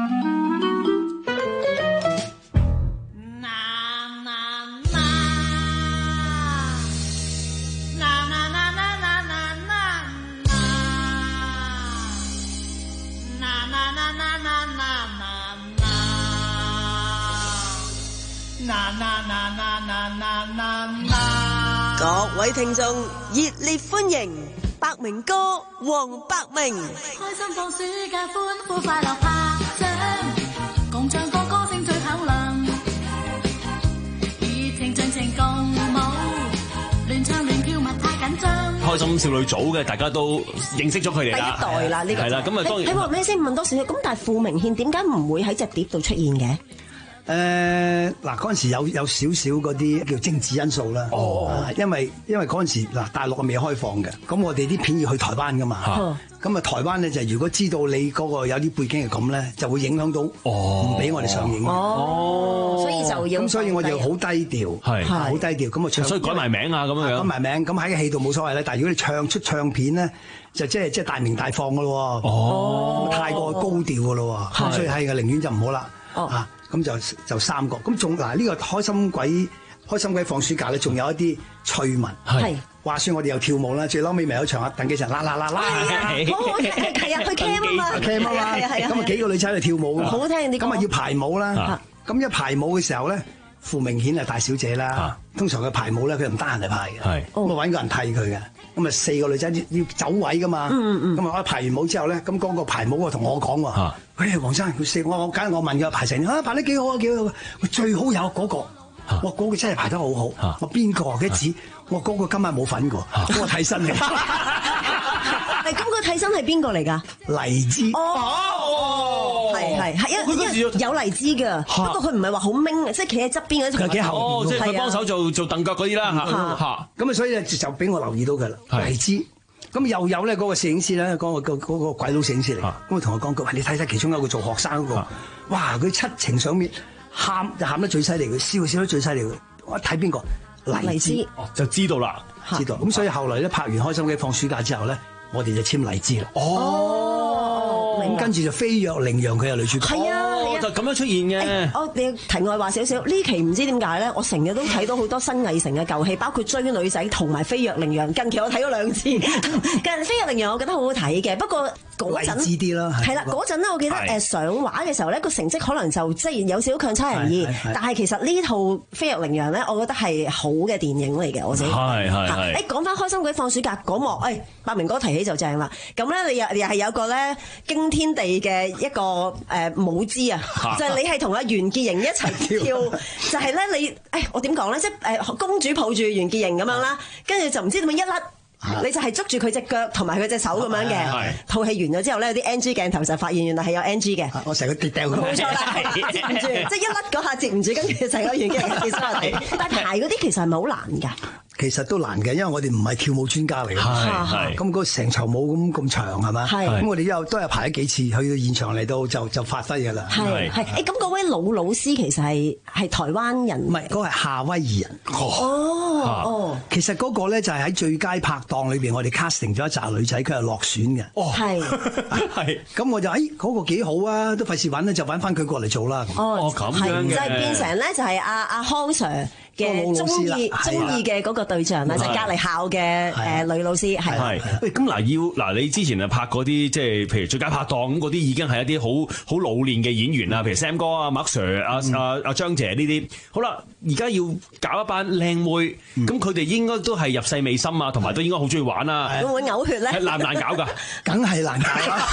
各位聽眾，熱烈歡迎百鳴哥黃百鳴。 開心放暑假，歡呼快樂拍掌，共唱歌歌聲最響亮，熱情盡情共舞，亂唱亂跳勿太緊張。 開心少女組嘅大家都認識咗佢哋啦， 第一代啦呢個係啦，咁啊當然你話咩先？問多少少咁，但係傅明憲點解唔會喺隻碟度出現嘅？ 誒嗱嗰陣時有有少少嗰啲叫政治因素啦，哦，因為因為嗰陣時嗱大陸未開放嘅，咁我哋啲片要去台灣噶嘛，咁啊台灣咧就如果知道你嗰個有啲背景係咁咧，就會影響到唔俾我哋上映， 哦，所以就要咁所以我就好低調，係好低調，咁啊唱， 所以改埋名啊咁樣樣， 改埋名，咁喺個戲度冇所謂咧，但係如果你唱出唱片咧，就即係即係大名大放噶咯，哦，太過高調噶咯，咁所以係嘅，寧願就唔好啦，啊。咁就就三個，咁仲嗱呢個開心鬼開心鬼放暑假咧，仲有一啲趣聞。係話說我哋又跳舞啦，最嬲尾咪有場啊，鄧寄塵啦啦啦啦， 好好聽，係啊，去 cam 啊嘛 ，cam 啊嘛，咁啊幾個女仔喺度跳舞， 好聽啲歌。 咁啊要排舞啦，咁一排舞嘅時候咧，傅明憲係大小姐啦，通常佢排舞咧，佢唔得閒嚟排嘅，咁啊揾個人替佢嘅，咁啊四個女仔要走位噶嘛，咁啊我排完舞之後咧，咁嗰個排舞啊同我講喎。誒黃生，佢四我我梗係我問佢排成啊排得幾好啊幾好，佢最好有嗰個，我嗰個真係排得好好，我邊個佢指我嗰個今晚冇份過，嗰個替身嚟。 誒咁個替身係邊個嚟㗎？ 黎姿。 哦，係係係，因為因為有黎姿㗎，不過佢唔係話好明，即係企喺側邊嗰啲。 佢企後邊。 哦，即係佢幫手做做凳腳嗰啲啦嚇嚇。 咁啊，所以咧就俾我留意到佢啦，黎姿。咁又有咧嗰個攝影師咧，嗰個嗰個鬼佬攝影師嚟，咁啊同我講句，你睇睇其中有個做學生嗰個，哇！佢七情上面喊就喊得最犀利，佢笑笑得最犀利。我睇邊個？黎姿， 就知道啦， 知道。咁所以後來咧拍完《開心鬼放暑假》之後咧，我哋就簽黎姿啦。哦，咁跟住就飛躍羚羊，佢係女主角。 係啊。 就咁樣出現嘅。 我你題外話少少，呢期唔知點解咧，我成日都睇到好多新藝城嘅舊戲，包括追女仔同埋飛躍羚羊。近期我睇咗兩次，近飛躍羚羊我覺得好好睇嘅，不過嗰陣勵志啲啦， 係啦，嗰陣咧我記得誒上畫嘅時候咧個成績可能就即係有少少強差人意，但係其實呢套飛躍羚羊咧，我覺得係好嘅電影嚟嘅，我自己係係係。 誒講翻開心鬼放暑假嗰幕，誒百鳴哥提起就正啦。咁咧你又又係有個咧驚天地嘅一個誒舞姿啊！就係你係同阿袁潔瑩一齊跳，就係咧你，誒我點講咧？即係誒公主抱住袁潔瑩咁樣啦，跟住就唔知點樣一甩，你就係捉住佢隻腳同埋佢隻手咁樣嘅。套戲完咗之後咧，有啲 N G 鏡頭就發現原來係有 N G 嘅。我成日跌掉佢。冇錯啦，接唔住，即係一甩嗰下接唔住，跟住成個袁潔瑩跌咗落地。但係排嗰啲其實係咪好難㗎？ 其實都難嘅，因為我哋唔係跳舞專家嚟嘅，咁嗰個成場舞咁咁長係嘛？咁我哋又都係排咗幾次，去到現場嚟到就就發揮㗎啦。 係係，誒咁嗰位老老師其實係係台灣人， 唔係嗰個係夏威夷人。 哦哦， 其實嗰個咧就係喺最佳拍檔裏邊，我哋 casting 咗一紮女仔，佢係落選嘅。 哦，係係，咁我就誒嗰個幾好啊，都費事揾咧，就揾翻佢過嚟做啦。 哦， 咁樣嘅， 就係變成咧就係阿阿康 Sir 嘅中意中意嘅嗰個對象啦，就隔離校嘅誒女老師係。係， 喂咁嗱要嗱你之前啊拍嗰啲即係譬如最佳拍檔咁嗰啲已經係一啲好好老練嘅演員啦，譬如 Sam 哥啊、麥 Sir 啊、啊啊張姐呢啲。好啦，而家要搞一班靚妹，咁佢哋應該都係入世未深啊，同埋都應該好中意玩啊。 會唔會嘔血咧？ 難唔難搞㗎？ 梗係難搞啦！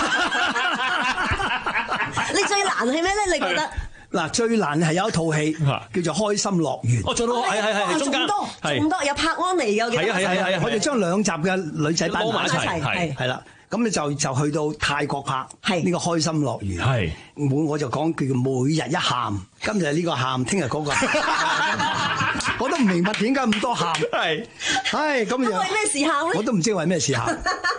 你最難係咩咧？你覺得？ 嗱，最難係有一套戲叫做《開心樂園》。 哦，做到係係係中間， 多咁多有柏安妮嘅， 係啊係啊係啊！我哋將兩集嘅女仔擺埋一齊，係係啦。咁你就就去到泰國拍呢個《開心樂園》。係，我我就講叫每日一喊，今日呢個喊，聽日嗰個喊。我都唔明白點解咁多喊。係，唉咁樣。 為咩事喊咧？ 我都唔知為咩事喊。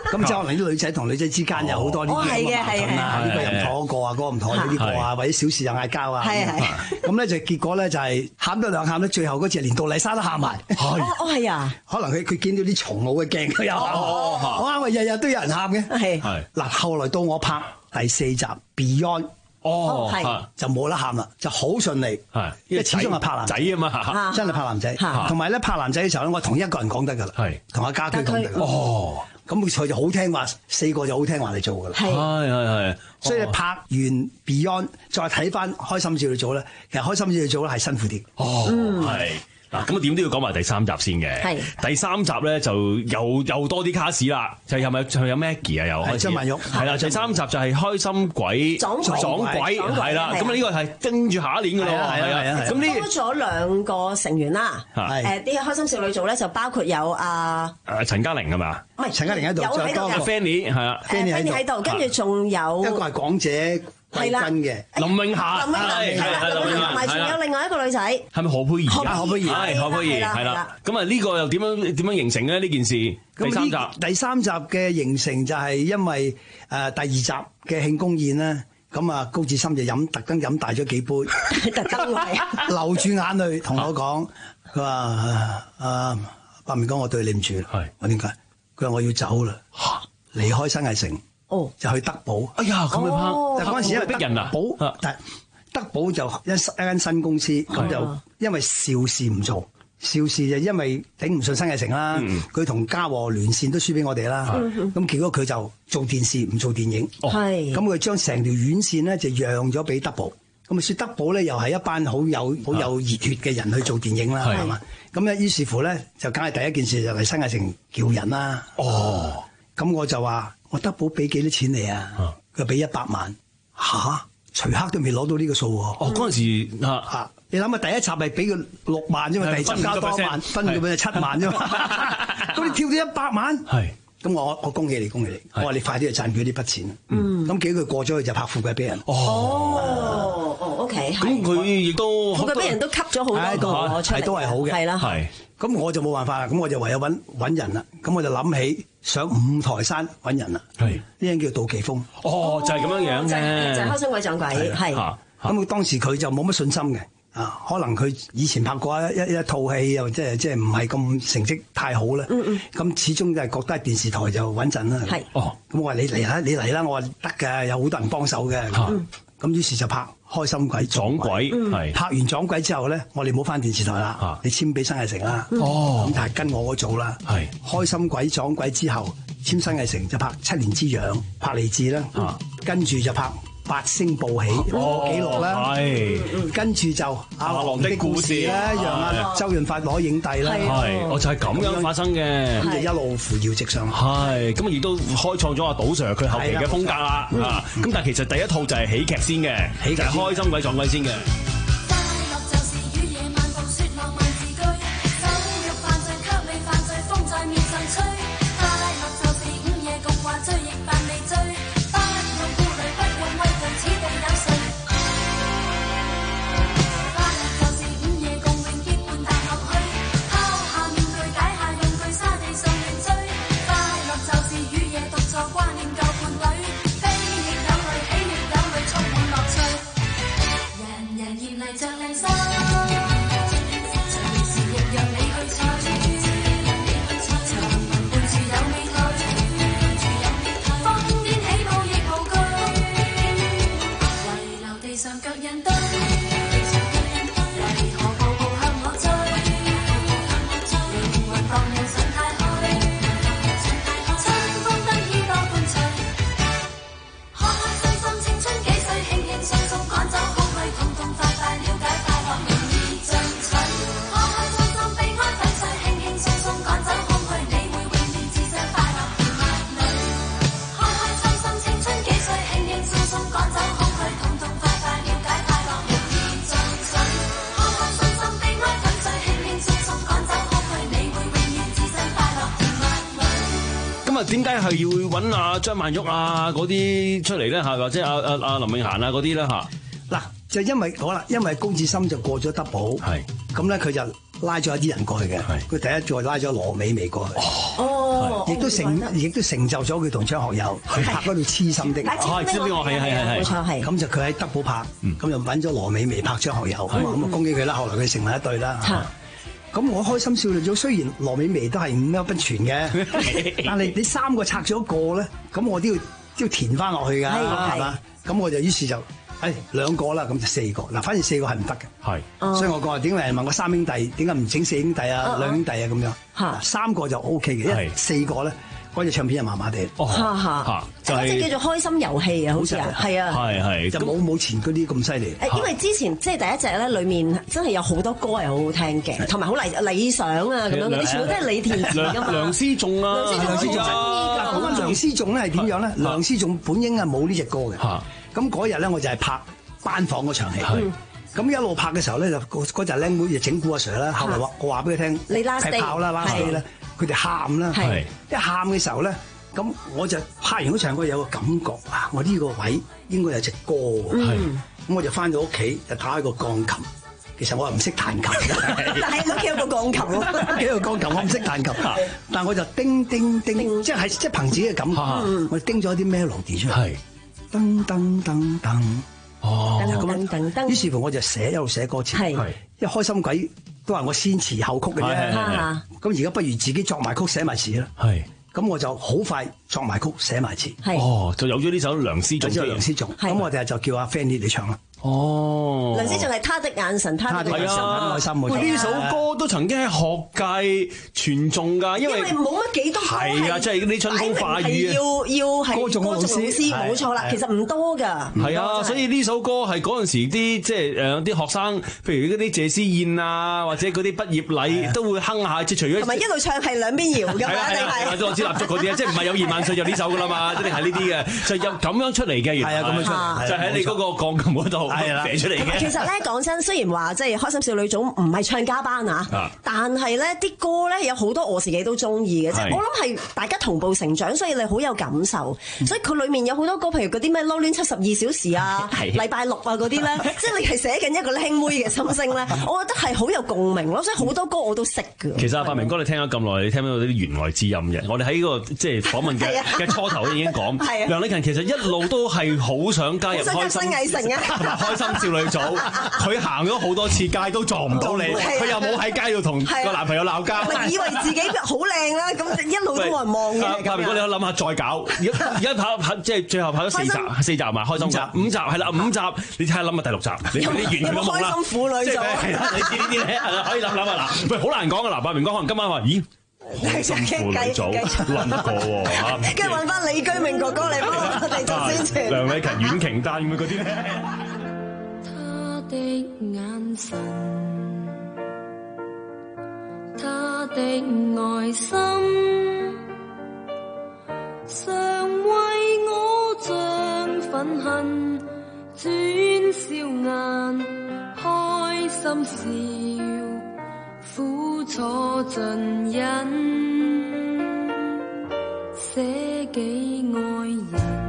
咁即係可能啲女仔同女仔之間有好多呢啲咁嘅矛盾啊，呢個又唔妥嗰個啊，嗰個唔妥呢個啊，或者小事又嗌交啊。 係係。 咁咧就結果咧就係喊咗兩喊咧，最後嗰次連杜麗莎都喊埋。 哦哦係啊。 可能佢佢見到啲蟲好嘅驚，佢又喊。我啱啊，日日都有人喊嘅。 係。 係。嗱，後來到我拍第四集 Beyond。 哦， 係就冇得喊啦，就好順利。 係， 因為始終係拍男仔啊嘛， 真係拍男仔。同埋咧拍男仔嘅時候咧，我同一個人講得㗎啦，係同阿家駒講得㗎。哦，咁佢就好聽話，四個就好聽話嚟做㗎啦。 係係係， 所以拍完 Beyond 再睇翻開心少女組咧，其實開心少女組咧係辛苦啲。 哦，係。嗱，咁啊點都要講埋第三集先嘅。係第三集咧就又又多啲卡士啦，就係咪係咪有 Maggie 啊？又開始張曼玉係啦。第三集就係開心鬼撞撞鬼係啦。咁啊呢個係跟住下一年㗎咯。係啊。咁呢多咗兩個成員啦。誒啲開心少女組咧就包括有阿誒陳嘉玲係嘛？ 唔係陳嘉玲喺度， 有喺度嘅 Fanny 係啊 ，Fanny 喺度，跟住仲有一個係港姐。係啦，嘅林詠霞， 林詠霞，林詠霞，同埋仲有另外一個女仔， 係咪何佩儀？ 何佩儀， 係何佩儀，係啦。咁啊呢個又點樣點樣形成咧？呢件事第三集， 第三集嘅形成就係因為誒第二集嘅慶功宴咧，咁啊高志森就飲特登飲大咗幾杯， 特登係流住眼淚同我講，佢話啊白明哥，我對你唔住，係我點解？佢話我要走啦，離開新藝城。哦，就去德寶。哎呀，咁樣拍， 但嗰陣時因為逼人啊， 寶，但德寶就一一間新公司，咁就因為邵氏唔做，邵氏就因為頂唔順新藝城啦，佢同嘉禾連線都輸俾我哋啦，咁結果佢就做電視唔做電影，係，咁佢將成條院線咧就讓咗俾德寶，咁啊説德寶咧又係一班好有好有熱血嘅人去做電影啦，係嘛，咁咧於是乎咧就梗係第一件事就係新藝城叫人啦，哦，咁我就話。我德寶俾幾多錢你啊？佢俾一百萬，吓？徐克都未攞到呢個數喎。 哦，嗰陣時啊啊！你諗下第一集係俾佢六萬啫嘛，第二集加多萬，分佢俾佢七萬啫嘛。咁你跳到一百萬，係咁我我恭喜你，恭喜你！我話你快啲去賺佢呢筆錢。嗯，咁幾個月過咗去就拍富貴逼人。 哦哦，OK。 咁佢亦都富貴逼人都吸咗好多個出嚟， 都係好嘅。 係啦，係。 咁我就冇辦法啦，咁我就唯有揾揾人啦。咁我就諗起上五台山揾人啦。係呢人叫杜琪峰。 哦，就係咁樣樣嘅， 就係開心鬼撞鬼。係。 咁佢當時佢就冇乜信心嘅，啊，可能佢以前拍過一一一套戲，又即係即係唔係咁成績太好啦。嗯嗯。咁始終就係覺得係電視台就穩陣啦。係。哦。咁我話你嚟啦，你嚟啦，我話得㗎，有好多人幫手嘅。嗯。咁於是就拍開心鬼撞鬼，係拍完撞鬼之後咧，我哋冇翻電視台啦，你簽俾新藝城啦，哦，咁但係跟我嗰組啦，係開心鬼撞鬼之後簽新藝城就拍七年之癢，拍勵志啦，跟住就拍八星報喜紀錄啦，係跟住就阿郎的故事啦，讓阿周潤發攞影帝啦， 係，我就係咁樣發生嘅， 咁就一路扶搖直上， 係，咁啊亦都開創咗阿杜 Sir 佢後期嘅風格啦，啊，咁但係其實第一套就係喜劇先嘅，喜劇係開心鬼撞鬼先嘅。點解係要揾阿張曼玉啊嗰啲出嚟咧嚇，或者阿阿阿林永賢啊嗰啲咧嚇？ 嗱，就因為好啦，因為高志森就過咗德寶，係咁咧，佢就拉咗一啲人過去嘅。佢第一再拉咗羅美薇過去。 哦， 哦， 亦都成亦都成就咗佢同張學友去拍嗰套《痴心的》。 係知邊個係係係冇錯係。 咁就佢喺德寶拍，咁就揾咗羅美薇拍張學友，咁啊恭喜佢啦！後來佢成為一對啦。咁我開心少女組雖然羅美薇都係五音不全嘅，但係你三個拆咗一個咧，咁我都要都要填翻落去㗎，係嘛？咁我就於是就誒兩個啦，咁就四個。嗱，反正四個係唔得嘅，係。所以我講話點解問我三兄弟點解唔整四兄弟啊、兩兄弟啊咁樣？嗱，三個就 O K 嘅，因為四個咧。嗰隻唱片就麻麻地， 嚇嚇，就係叫做開心遊戲啊，好似啊，係啊， 係係， 就冇冇前嗰啲咁犀利。 因為之前即係第一隻咧，裡面真係有好多歌係好好聽嘅，同埋好理理想啊咁樣嗰啲，全部都係你填詞㗎嘛。梁思頌啊， 梁思頌，嗱講緊梁思頌咧係點樣咧？梁思頌本應係冇呢隻歌嘅，咁嗰日咧我就係拍班房嗰場戲。咁一路拍嘅時候咧，就嗰嗰陣僆妹就整蠱阿 Sir 啦。後來話我話俾佢聽， 你 last 劈炮啦 last day 咧，佢哋喊啦。一喊嘅時候咧，咁我就拍完嗰場歌有個感覺啊！我呢個位應該有隻歌喎。咁我就翻到屋企就打開個鋼琴。其實我又唔識彈琴， 但係屋企有個鋼琴喎。 屋企有個鋼琴，我唔識彈琴。但我就叮叮叮，即係即係憑自己嘅感覺，我叮咗啲 melody 出嚟。噔噔噔噔。哦，咁樣，於是乎我就寫一路寫歌詞，因為開心鬼都話我先詞後曲嘅啫，咁而家不如自己作埋曲寫埋詞啦，咁我就好快作埋曲寫埋詞， 哦，就有咗呢首梁思頌， 梁思頌，咁我哋就叫阿 Fanny 嚟唱啦。 哦， 梁思頌係他的眼神，他的眼神， 開心喂，呢首歌都曾經喺學界傳頌㗎，因為冇乜幾多歌係啊，即係啲春風化雨要要係歌頌老師，冇錯啦，其實唔多㗎。 係啊，所以呢首歌係嗰陣時啲即係誒啲學生，譬如嗰啲謝師宴啊，或者嗰啲畢業禮都會哼下，即係除咗同埋一路唱係兩邊搖㗎嘛，一定係。 或者蠟燭嗰啲啊，即係唔係有二萬歲就呢首㗎啦嘛，一定係呢啲嘅，就有咁樣出嚟嘅，原來係啊，咁樣出嚟，就喺你嗰個鋼琴嗰度。係啦，寫出嚟嘅。 其實咧講真，雖然話即係開心少女組唔係唱家班啊，但係咧啲歌咧有好多我自己都中意嘅，即係我諗係大家同步成長，所以你好有感受。所以佢裡面有好多歌，譬如嗰啲咩撈亂七十二小時啊、禮拜六啊嗰啲咧，即係你係寫緊一個靚妹嘅心聲咧，我覺得係好有共鳴咯。所以好多歌我都識㗎。 其實阿發明哥，你聽咗咁耐，你聽到啲弦外之音嘅。我哋喺呢個即係訪問嘅嘅初頭已經講，梁禮勤其實一路都係好想加入開心藝城啊，開心少女組。佢行咗好多次街都撞唔到你，佢又冇喺街度同個男朋友鬧交， 以為自己好靚啦，咁一路都冇人望嘅。 發明哥，你諗下再搞，而家而家跑跑即係最後跑咗四集，四集嘛，開心集五集係啦，五集你睇下諗下第六集，你啲完全都冇啦。 開心婦女組係啦，你知呢啲咧係啦，可以諗諗啊嗱，喂好難講啊嗱，發明哥可能今晚話咦。開心婦女組諗過喎嚇， 跟住揾翻李居明哥哥嚟幫我哋做宣傳。 梁禮勤遠瓊丹咁嗰啲咧。 他的眼神，他的愛心，常為我像憤恨轉笑顏，開心笑，苦楚盡忍，捨己愛人。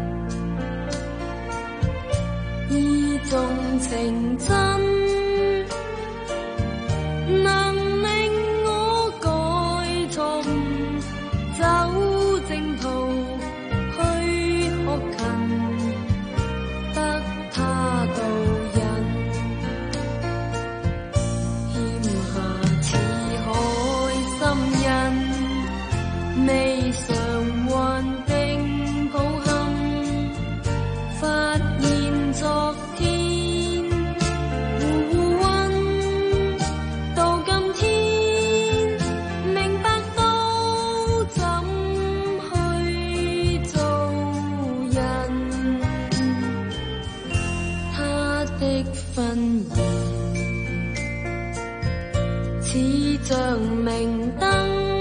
意重情真，能令我改錯誤，走正途，去學勤，得他導引。欠下似海深印，未償還定抱憾，發現昨天互溫，到今天明白到怎去做人。他的婚宴似像明燈，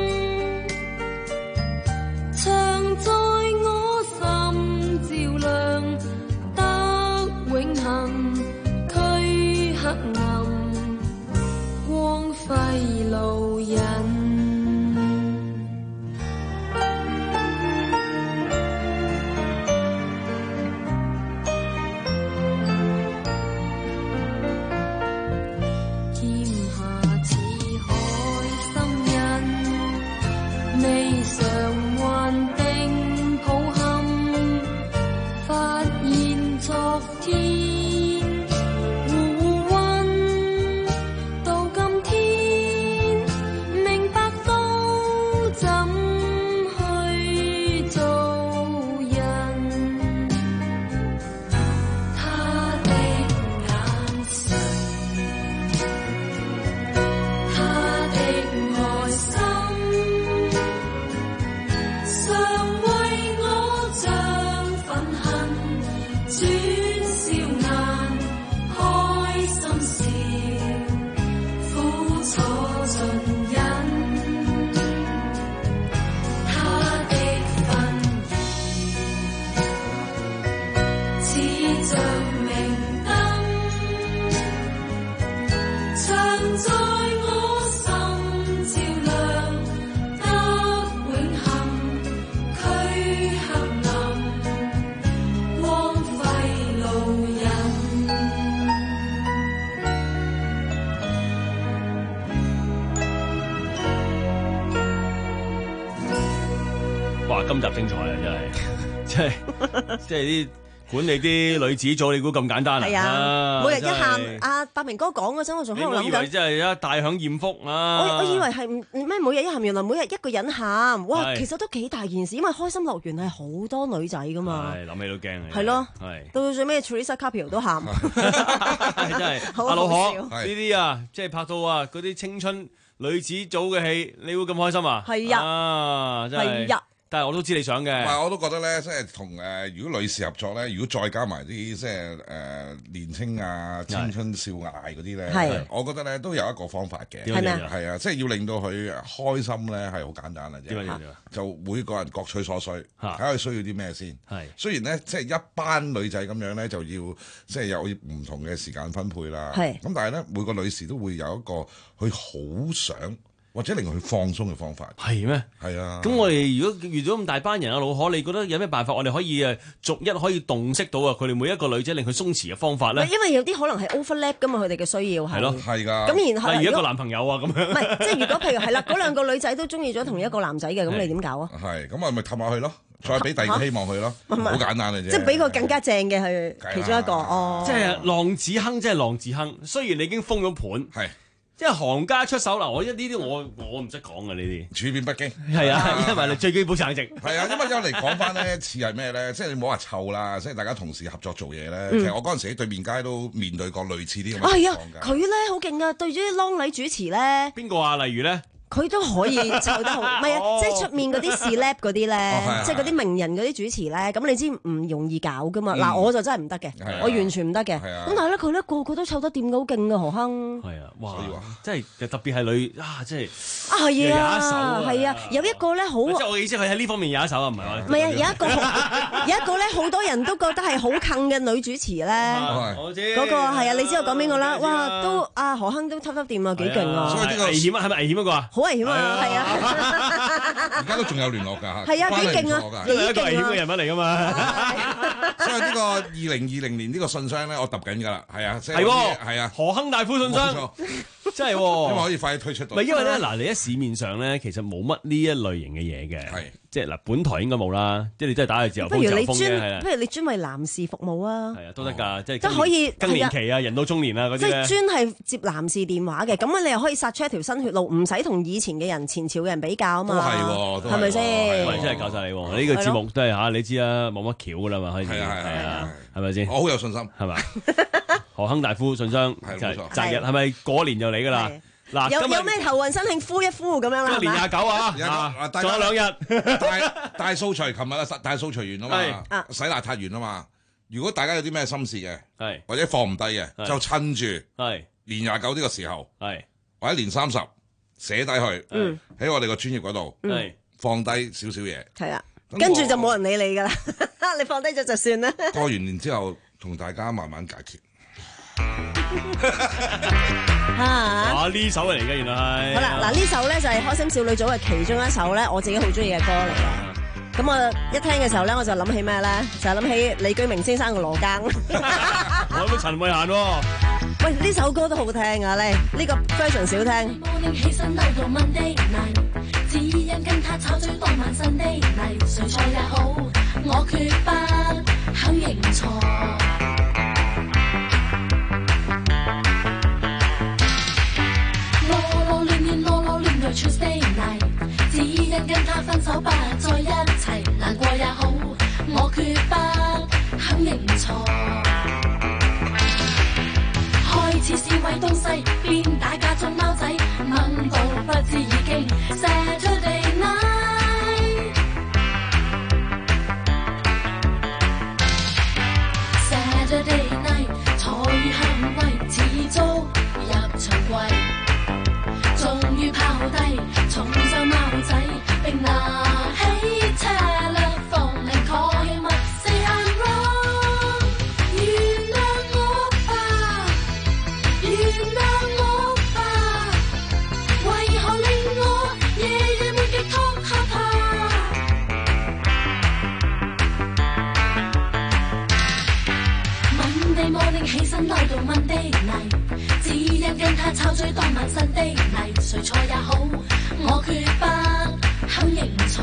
常在我心照亮，得永恆驅黑暗，光輝路人。劍下似海深印， 天，胡混到今天，明白到怎去做人。他的眼神，他的愛心，常為我像憤恨轉笑顏，開心笑，苦楚盡忍。他的婚宴似像明燈，常在我心照亮，得永恆驅黑暗，光輝路人。 哇！今集精彩啊，真係，即係即係啲管理啲女子組，你估咁簡單啊？ 係啊，每日一真係喊，阿百明哥講嗰陣，我仲喺度諗你唔好以為緊。 真係一大享豔福啊！ 我我以為係唔咩每日一喊，原來每日一個人喊，哇！ 係其實都幾大件事，因為開心樂園係好多女仔噶嘛。 係諗起都驚啊！ 係咯， 係到最尾 Teresa Carpio 都喊， 係真係好阿老好笑可呢啲啊，即係拍到啊嗰啲青春女子組嘅戲，你會咁開心啊？ 係啊啊真係係呀但係我都知你想嘅。 唔係，我都覺得咧，即係同誒，如果女士合作咧，如果再加埋啲即係誒年青啊、青春少艾嗰啲咧係， 我覺得咧都有一個方法嘅。 係咩啊係啊，即係要令到佢開心咧，係好簡單嘅啫點啊點啊點啊。 就每個人各取所需， 嚇睇下佢需要啲咩先。 係雖然咧，即係一班女仔咁樣咧，就要即係有唔同嘅時間分配啦。 係咁，但係咧，每個女士都會有一個佢好想或者令佢放鬆嘅方法。 係咩？ 係啊。 咁我哋如果遇到咁大班人啊，老可，你覺得有咩辦法我哋可以誒逐一可以洞悉到啊佢哋每一個女仔令佢鬆弛嘅方法咧？ 因為有啲可能係 overlap 噶嘛，佢哋嘅需要係。 係咯， 係㗎。 咁然後如果例如一個男朋友啊咁樣。 唔係，即係如果譬如係啦，嗰兩個女仔都中意咗同一個男仔嘅，咁你點搞啊？ 係，咁我咪氹下佢咯，再俾第二個希望佢咯，好簡單嘅啫。 即係俾個更加正嘅係其中一個哦。 即係浪子亨，即係浪子亨。雖然你已經封咗盤， 係即係行家出手嗱，我一呢啲我我唔識講嘅呢啲， 處變不驚。 係啊，因為你最基本省值。 係啊，因為因為嚟講翻呢似係咩咧？即係你唔好話臭啦，即係大家同事合作做嘢咧。 嗯其實我嗰陣時喺對面街都面對過類似啲咁啊係啊嘅情況，㗎。 佢咧好勁啊！對住啲啷禮主持咧， 邊個啊？例如咧？ 佢都可以湊得好，唔係啊！即係出面嗰啲 celeb 嗰啲咧係， 即係嗰啲名人嗰啲主持咧，咁你知唔容易搞噶嘛？ 嗯嗱，我就真係唔得嘅係啊， 我完全唔得嘅。 係啊咁但係咧，佢咧個個都湊得掂嘅，好勁嘅何亨。 係啊，哇！即係特別係女啊，即係啊係有一手啊，係啊，有一個咧好， 即係我嘅意思，佢喺呢方面有一手啊，唔係話唔係啊，有一個好有一個咧，好多人都覺得係好近嘅女主持咧。 我知嗰個係啊，你知我講邊個啦？哇，都啊何亨都揼得掂啊，幾勁啊！ 所以呢個危險啊，係咪危險嗰個啊？ 好危險啊，係啊。 而家都仲有聯絡㗎嚇。 係啊，幾勁啊！ 因為一個危險嘅人物嚟㗎嘛。 所以呢個二零二零年呢個信箱咧，我揼緊㗎啦。係啊，即係係喎係啊， 何亨大夫信箱冇錯， 真係喎， 因為可以快啲推出到。 唔係因為咧，嗱，你喺市面上咧，其實冇乜呢一類型嘅嘢嘅，係即係嗱，本台應該冇啦，即係你真係打去自由風， 不如你自由風啫，係專， 啊不，如你專為男士服務啊！ 係啊，都得㗎，即係即係可以更年期啊，人到中年啊嗰啲咧即係。專係接男士電話嘅，咁啊你又可以殺出一條新血路，唔使同以前嘅人前朝嘅人比較啊嘛。 都係喎都係喎係咪先？ 喂，真係教晒你喎！呢個節目都係嚇，你知啦，冇乜橋㗎啦嘛，開始係啊係啊係啊，係咪先？ 我好有信心， 係嘛？何亨大夫信箱就係係冇錯擇日係咪過年就嚟㗎啦？嗱， 有今日有咩頭暈身慶呼一呼咁樣啦，係咪今日年廿九啊， 廿九啊啊大仲有兩日。 大大掃除，琴日啊大掃除完啊係嘛，洗邋遢完啊嘛。如果大家有啲咩心事嘅， 係或者放唔低嘅， 係就趁住係年廿九呢個時候， 係或者年三十寫低佢， 嗯喺我哋個專業嗰度係放低少少嘢。 係啊， 咁跟住我就冇人理你㗎啦，你放低咗就算啦。 過完年之後，同大家慢慢解決。 啊！ 啊呢首嚟嘅原來係。 好啦，嗱呢首咧就係開心少女組嘅其中一首咧，我自己好中意嘅歌嚟嘅。咁我一聽嘅時候咧，我就諗起咩咧？就係諗起李居明先生嘅羅庚。 我諗到陳慧嫻喎。 喂，呢首歌都好聽啊！咧呢個 version 少聽。 起身嬲到 Monday night，只因跟他吵嘴當晚 Sunday night，誰錯也好，我決不肯認錯。 Monday morning 起身來到 Monday night， 只因跟他抄追當晚 Sunday night， 誰錯也好，我決不肯認錯。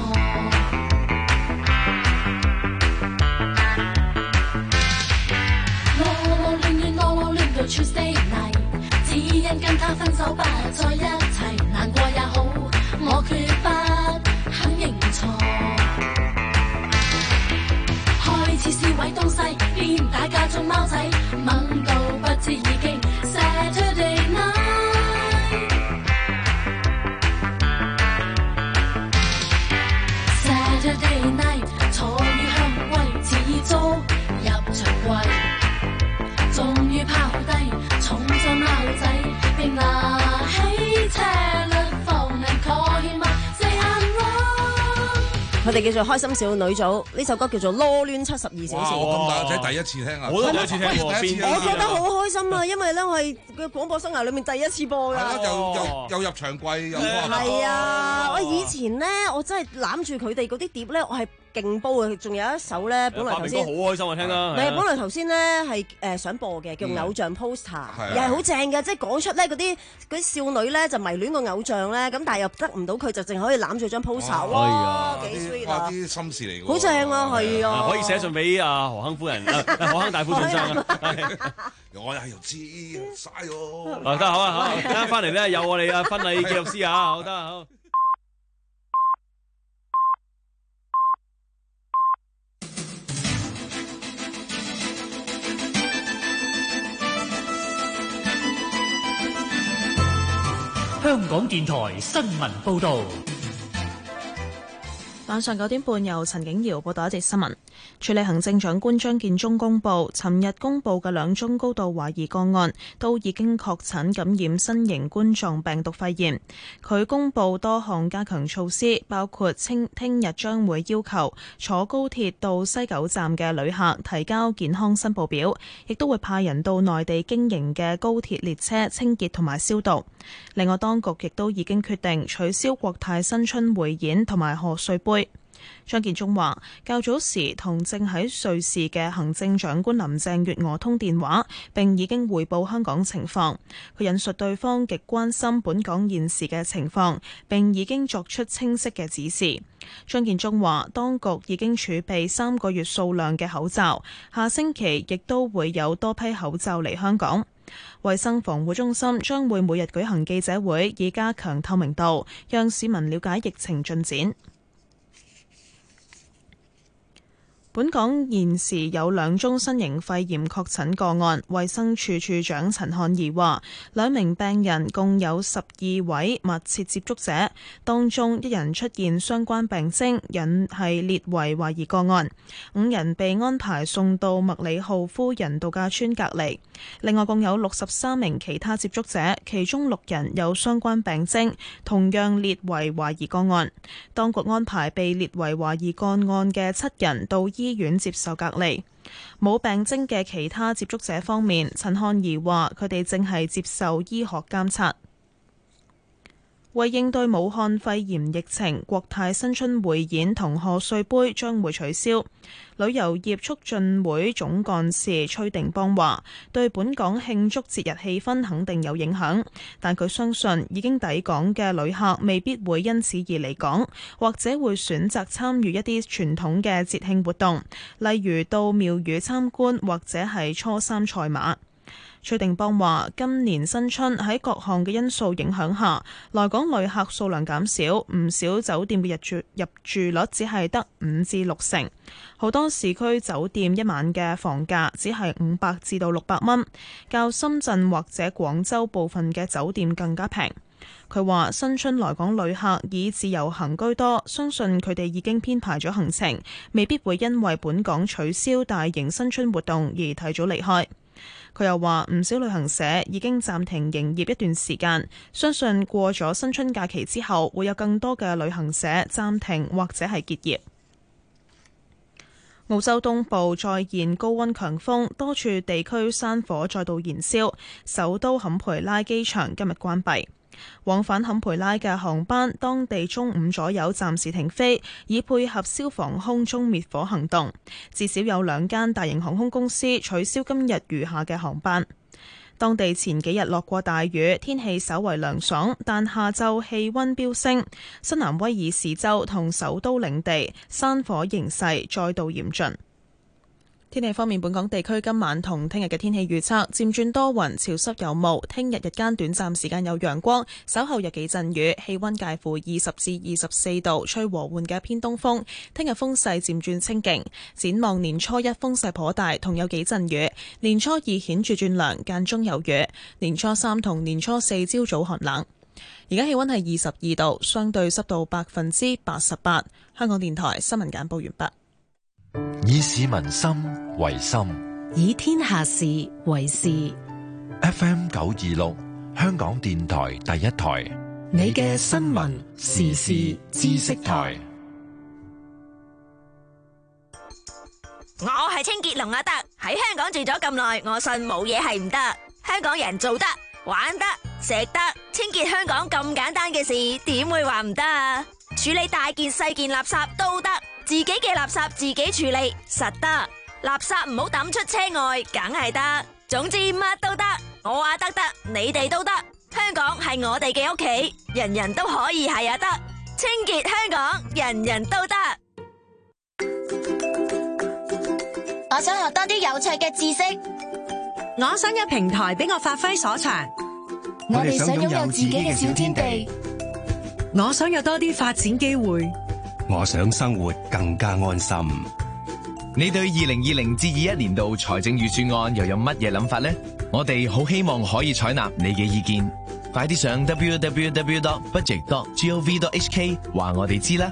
囉囉亂亂囉囉亂到 Tuesday night， 只因跟他分手不再一齊，難過也好，我決不肯認錯。開始燒毀東西，邊打家中貓仔，猛到不知已經 Saturday night。 Saturday night， 坐於香威似租入場櫃，終於拋低重裝貓仔，並拿起車輪放人 call him up say I'm wrong。 佢哋叫做開心少女組，呢首歌叫做《囉攣七十二小時》。 我咁大個仔第一次聽啊！ 我都第一次聽喎， 我覺得好開心啊，因為咧我係個廣播生涯裏面第一次播㗎。 係啦，又又又入場櫃又係啊！我以前咧，我真係攬住佢哋嗰啲碟咧，我係勁煲嘅。仲有一首咧，本來頭先好開心啊，聽啦。 唔係，本來頭先咧係誒想播嘅，叫偶像 poster，又係好正嘅，即係講出咧嗰啲嗰啲少女咧就迷戀個偶像咧，咁但係又得唔到佢，就淨可以攬住張 poster，哇，幾 sweet 啊！ 啲心事嚟㗎， 好正啊，係啊， 可以寫信俾阿何亨夫人、何亨大夫先生啊。 我係又知嘥喎。 啊，得好啊，好，陣間翻嚟咧有我哋嘅婚禮記錄師啊，好得好。 香港電台新聞報導。 晚上九點半，由陳景瑤報道一節新聞。署理行政長官張建宗公布，尋日公布嘅兩宗高度懷疑個案，都已經確診感染新型冠狀病毒肺炎。佢公布多項加強措施，包括聽聽日將會要求坐高鐵到西九站嘅旅客提交健康申報表，亦都會派人到內地經營嘅高鐵列車清潔同埋消毒。另外，當局亦都已經決定取消國泰新春匯演同埋賀歲杯。張建宗話：較早時同正喺瑞士嘅行政長官林鄭月娥通電話，並已經匯報香港情況。佢引述對方極關心本港現時嘅情況，並已經作出清晰嘅指示。張建宗話：當局已經儲備三個月數量嘅口罩，下星期亦都會有多批口罩嚟香港。衛生防護中心將會每日舉行記者會，以加強透明度，讓市民了解疫情進展。本港現時有兩宗新型肺炎確診個案，衛生署署長陳漢儀話，兩名病人共有十二位密切接觸者，當中一人出現相關病徵，引係列為懷疑個案。五人被安排送到麥理浩夫人度假村隔離。另外共有六十三名其他接觸者，其中六人有相關病徵，同樣列為懷疑個案。當局安排被列為懷疑個案嘅七人到醫醫院接受隔離。冇病徵嘅其他接觸者方面，陳漢儀話佢哋正係接受醫學監察。為應對武漢肺炎疫情，國泰新春匯演同賀歲杯將會取消。旅遊業促進會總幹事崔定邦話，對本港慶祝節日氣氛肯定有影響，但佢相信已經抵港嘅旅客未必會因此而離港，或者會選擇參與一啲傳統嘅節慶活動，例如到廟宇參觀或者係初三賽馬。崔定邦話：今年新春喺各項嘅因素影響下，來港旅客數量減少，唔少酒店嘅入住入住率只係得五至六成，好多市區酒店一晚嘅房價只係五百至到六百蚊，較深圳或者廣州部分嘅酒店更加平。佢話：新春來港旅客以自由行居多，相信佢哋已經編排咗行程，未必會因為本港取消大型新春活動而提早離開。佢又話唔少旅行社已經暫停營業一段時間，相信過咗新春假期之後，會有更多嘅旅行社暫停或者係結業。澳洲東部再現高溫強風，多處地區山火再度燃燒，首都坎培拉機場今日關閉。 往返坎培拉嘅航班，當地中午左右暫時停飛，以配合消防空中滅火行動。至少有兩間大型航空公司取消今日餘下嘅航班。當地前幾日落過大雨，天氣稍為涼爽，但下晝氣溫飆升。新南威爾士州同首都領地山火形勢再度嚴峻。天氣方面，本港地區今晚同聽日嘅天氣預測漸轉多雲，潮濕有霧。聽日日間短暫時間有陽光，稍後有幾陣雨，氣溫介乎二十至二十四度，吹和緩嘅偏東風。聽日風勢漸轉清勁。展望年初一風勢頗大，同有幾陣雨。年初二顯著轉涼，間中有雨。年初三同年初四朝早寒冷。而家氣溫係二十二度，相對濕度百分之八十八。香港電台新聞簡報完畢。 以市民心為心， 以天下事為事。 F M 九二六，香港電台第一台， 你嘅新聞時事知識台。 我係清潔龍阿德，喺香港住咗咁耐，我信冇嘢係唔得。香港人做得、玩得、食得，清潔香港咁簡單嘅事，點會話唔得啊？處理大件細件垃圾都得。自己嘅垃圾自己處理，實得。垃圾唔好抌出車外，梗係得。總之乜都得，我話得得，你哋都得。香港係我哋嘅屋企，人人都可以係啊得。清潔香港，人人都得。 我想學多啲有趣嘅知識， 我想有平台俾我發揮所長。 我哋想擁有自己嘅小天地。 我想有多啲發展機會。 我想生活更加安心。 你對二零二零至二一年度財政預算案又有乜嘢諗法呢？我哋好希望可以採納你嘅意見，快啲上 w w w dot budget dot gov dot h k 話我哋知啦。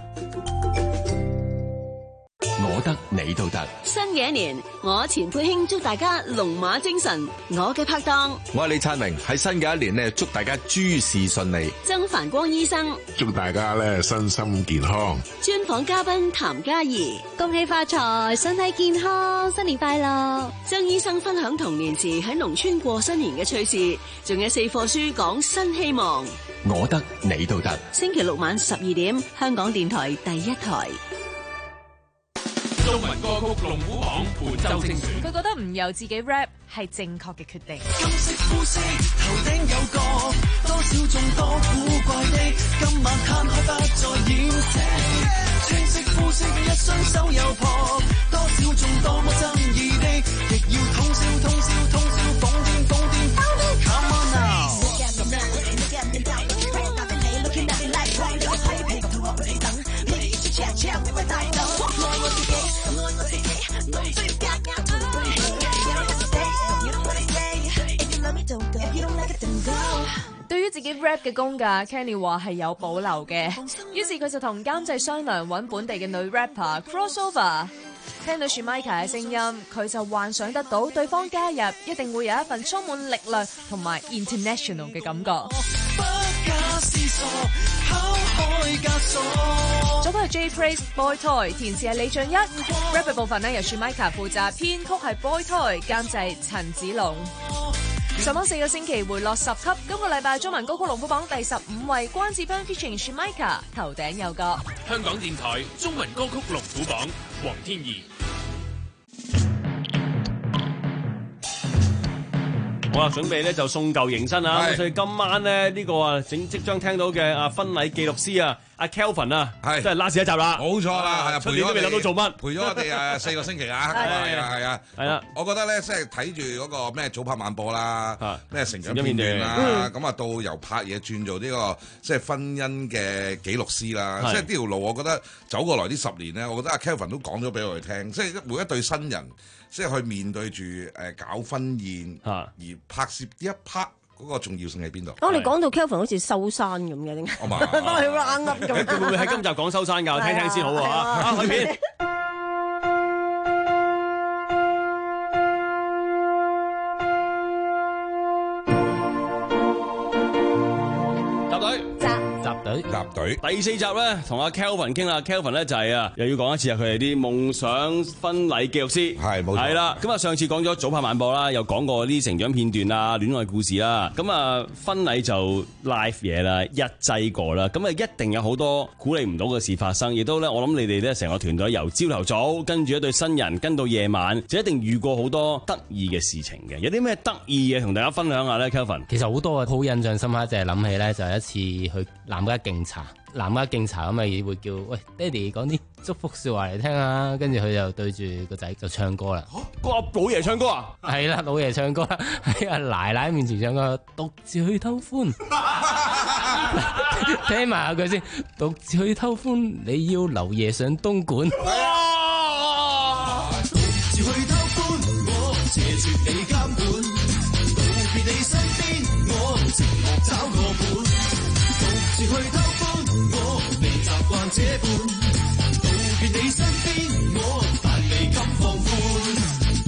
我得你都得。 新嘅一年，我錢佩卿祝大家龍馬精神。我嘅拍檔， 我係李燦明，喺新嘅一年呢，祝大家諸事順利。 曾繁光醫生， 祝大家咧身心健康。 專訪嘉賓譚嘉儀， 恭喜發財，身體健康，新年快樂。 曾醫生分享童年時喺農村過新年嘅趣事，仲有四課書講新希望。 我得你都得。 星期六晚十二點，香港電台第一台。 中文歌曲龍虎榜本周精選， 佢覺得唔由自己 rap 係正確嘅決定。 金色膚色，頭頂有個多少眾多古怪的，今晚攤開不再掩飾。青色膚色，一雙手又破，多少眾多麼爭議的，亦要通宵通宵通宵瘋癲瘋癲瘋癲 Come on now。 對於自己 rap 嘅功架 Kenny 話係有保留嘅，於是佢就同監製商量揾本地嘅女 rapper crossover。聽到 Shemika 嘅聲音，佢就幻想得到對方加入一定會有一份充滿力量同埋 international 嘅感覺。作曲係 J Praise Boy Toy， 填詞係李俊一 ，rap 嘅部分呢由 Shemika 負責，編曲係 Boy Toy， 監製陳子龍。上榜四個星期回落十級，今個禮拜中文歌曲龍虎榜第十五位，關智斌 featuring Shemika 頭頂有角。 香港電台中文歌曲龍虎榜，黃天怡。 好啦，準備咧就送舊迎新啦，所以今晚咧呢個啊整即將聽到嘅啊婚禮記錄師啊阿 Kelvin 啊，係真係 last 一集啦， 冇錯啦，係啊， 出年都未諗到做乜， 陪咗我哋誒四個星期啊，係啊係啊， 係啦， 我覺得咧即係睇住嗰個咩早拍晚播啦，咩成長片片段啦，咁啊到由拍嘢轉做呢個即係婚姻嘅記錄師啦，即係呢條路我覺得走過來呢十年咧，我覺得阿 Kelvin 都講咗俾我哋聽，即係每一對新人。即係去面對住誒搞婚宴，而拍攝呢一 part 嗰個重要性喺邊度？ 我哋講到 Kelvin 好似收山咁嘅，點解？ 我嘛， 幫佢 round up 咁。 會唔會喺今集講收山㗎？聽聽先好啊！啊，去片。搭隊。 集隊， 集隊。 第四集咧，同阿 Kelvin 傾啦 ，Kelvin 咧就係啊，又要講一次啊，佢係啲夢想婚禮記錄師， 係冇錯， 係啦。咁啊，上次講咗早拍晚播啦，又講過啲成長片段啊、戀愛故事啦。咁啊，婚禮就 live 嘢啦，一劑過啦。咁啊，一定有好多估你唔到嘅事發生，亦都咧，我諗你哋咧成個團隊由朝頭早跟住一對新人跟到夜晚，就一定遇過好多得意嘅事情嘅。有啲咩得意嘅同大家分享下咧 ，Kelvin？ 其實好多啊，好印象深刻，就係諗起咧，就係一次去男家敬茶，男家敬茶咁咪會叫喂爹哋講啲祝福説話嚟聽啊，跟住佢就對住個仔就唱歌啦。 個老爺唱歌啊？ 係啦，老爺唱歌啦，喺阿奶奶面前唱歌，獨自去偷歡。聽埋下佢先，獨自去偷歡，你要留爺上東莞。 獨自去偷歡，我謝絕你監管，告別你身邊，我寂寞找個伴。獨自去偷歡，我未習慣這般，告別你身邊，我但未敢放寬。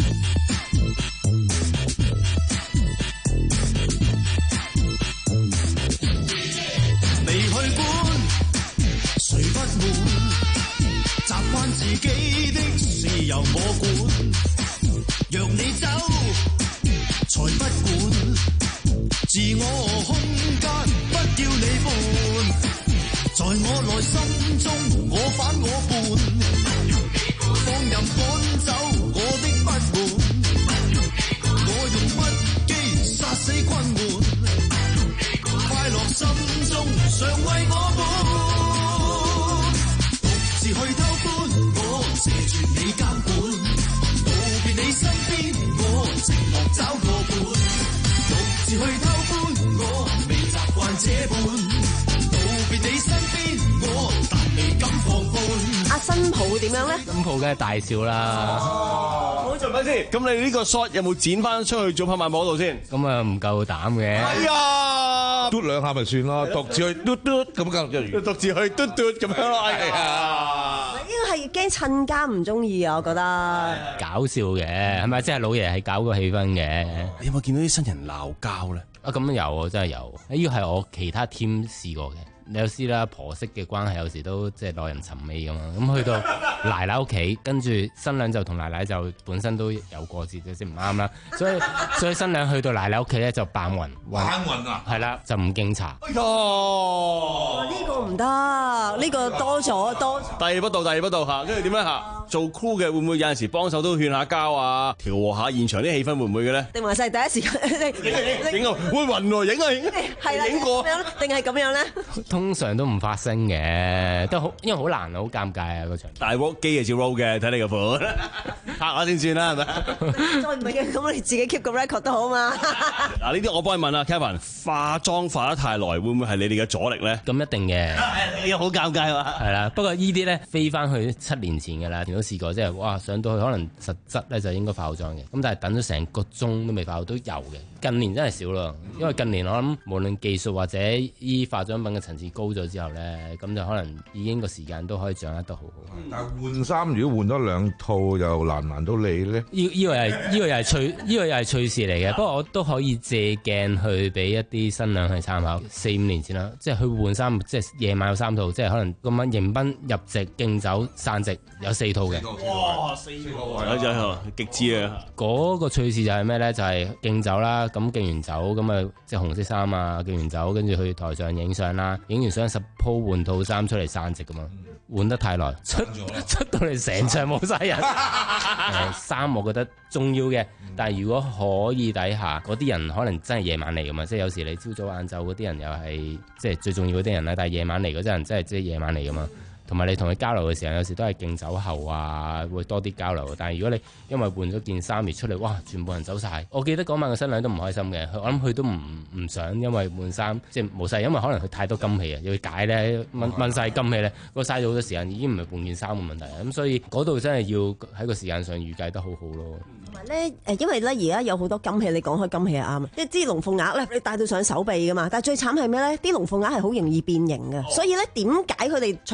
未去管，誰不滿？習慣自己的事由我管，讓你走才不管，自我空間不叫你伴，在我內心中我反我叛，放任趕走我的不滿，我用不羈殺死困悶，快樂心中常為我伴，獨自去偷歡，我謝絕你監管，告別你身邊，我寂寞找個伴，獨自去偷歡，我未習慣這般，告別你身邊，我但未敢放寬。 阿新抱點樣咧？ 新抱梗係大笑啦。 好做乜先？咁你呢個 shot 有冇剪翻出去早拍晚播度先？ 咁啊唔夠膽嘅。 哎呀， 嘟兩下咪算咯，獨自去嘟嘟咁夠， 獨自去嘟嘟咁樣咯。係啊， 呢個係驚親家唔中意啊，我覺得。 搞笑嘅，係咪？即係老爺係搞個氣氛嘅。 你有冇見到啲新人鬧交咧？ 啊，咁有啊，真係有。呢個係我其他 team 試過嘅。你有知啦，婆媳嘅關係有時都即係耐人尋味咁嘛。咁去到奶奶屋企，跟住新娘就同奶奶就本身都有過節，即係唔啱啦。所以所以新娘去到奶奶屋企咧就扮暈， 扮暈啊， 係啦，就唔敬茶。 哎呀， 呢個唔得，呢個多咗多。 第二步到第二步到嚇，跟住點樣嚇？做 crew 嘅會唔會有陣時幫手都勸下交啊，調和下現場啲氣氛會唔會嘅咧？ 定還是第一時間影影啊，會暈喎，影啊影， 係啦， 影過定係咁樣咧？ 通常都唔發生嘅，都好，因為好難好尷尬啊嗰場。 大鑊機係照 roll 嘅，睇你個盤拍下先算啦，係咪？ 再唔係嘅，咁你自己 keep 個 record 都好嘛。 嗱，呢啲我幫你問啊 Kevin，化妝化得太耐會唔會係你哋嘅阻力咧？ 咁一定嘅， 你又好尷尬啊！ 係啦，不過呢啲咧飛翻去七年前嘅啦，都試過，即係哇上到去可能實質咧就應該化好妝嘅，咁但係等咗成個鐘都未化好都有嘅。近年真係少啦，因為近年我諗無論技術或者依化妝品嘅層次高咗之後咧，咁就可能已經個時間都可以掌握得好好。 但係換衫如果換咗兩套又難唔難到你咧？ 呢呢個係呢個又係趣呢個又係趣事嚟嘅，不過我都可以借鏡去俾一啲新娘去參考。四五年前啦，即係去換衫，即係夜晚有三套，即係可能咁晚迎賓、入席、敬酒、散席有四套嘅。 哇，四套啊！真係極致啊！ 嗰個趣事就係咩咧？就係敬酒啦，咁敬完酒咁啊，即係紅色衫啊，敬完酒跟住去台上影相啦，影完相十鋪換套衫出嚟散席噶嘛。換得太耐，出出到嚟成場冇晒人。衫我覺得重要嘅，但係如果可以底下嗰啲人可能真係夜晚嚟噶嘛，即係有時你朝早晏晝嗰啲人又係即係最重要嗰啲人啦，但係夜晚嚟嗰啲人真係即係夜晚嚟噶嘛。同埋你同佢交流嘅時候，有時都係敬酒後啊，會多啲交流。但係如果你因為換咗件衫而出嚟，哇，全部人走晒。我記得嗰晚個新娘都唔開心嘅，我諗佢都唔唔想因為換衫即係冇晒，因為可能佢太多金器啊，要解咧問問曬金器咧，嗰嘥咗好多時間，已經唔係換件衫嘅問題。咁所以嗰度真係要喺個時間上預計得好好咯。 同埋咧誒，因為咧而家有好多金器，你講開金器係啱啊！即係支龍鳳鈪咧，你戴到上手臂噶嘛，但係最慘係咩咧？啲龍鳳鈪係好容易變形嘅，所以咧點解佢哋除啲金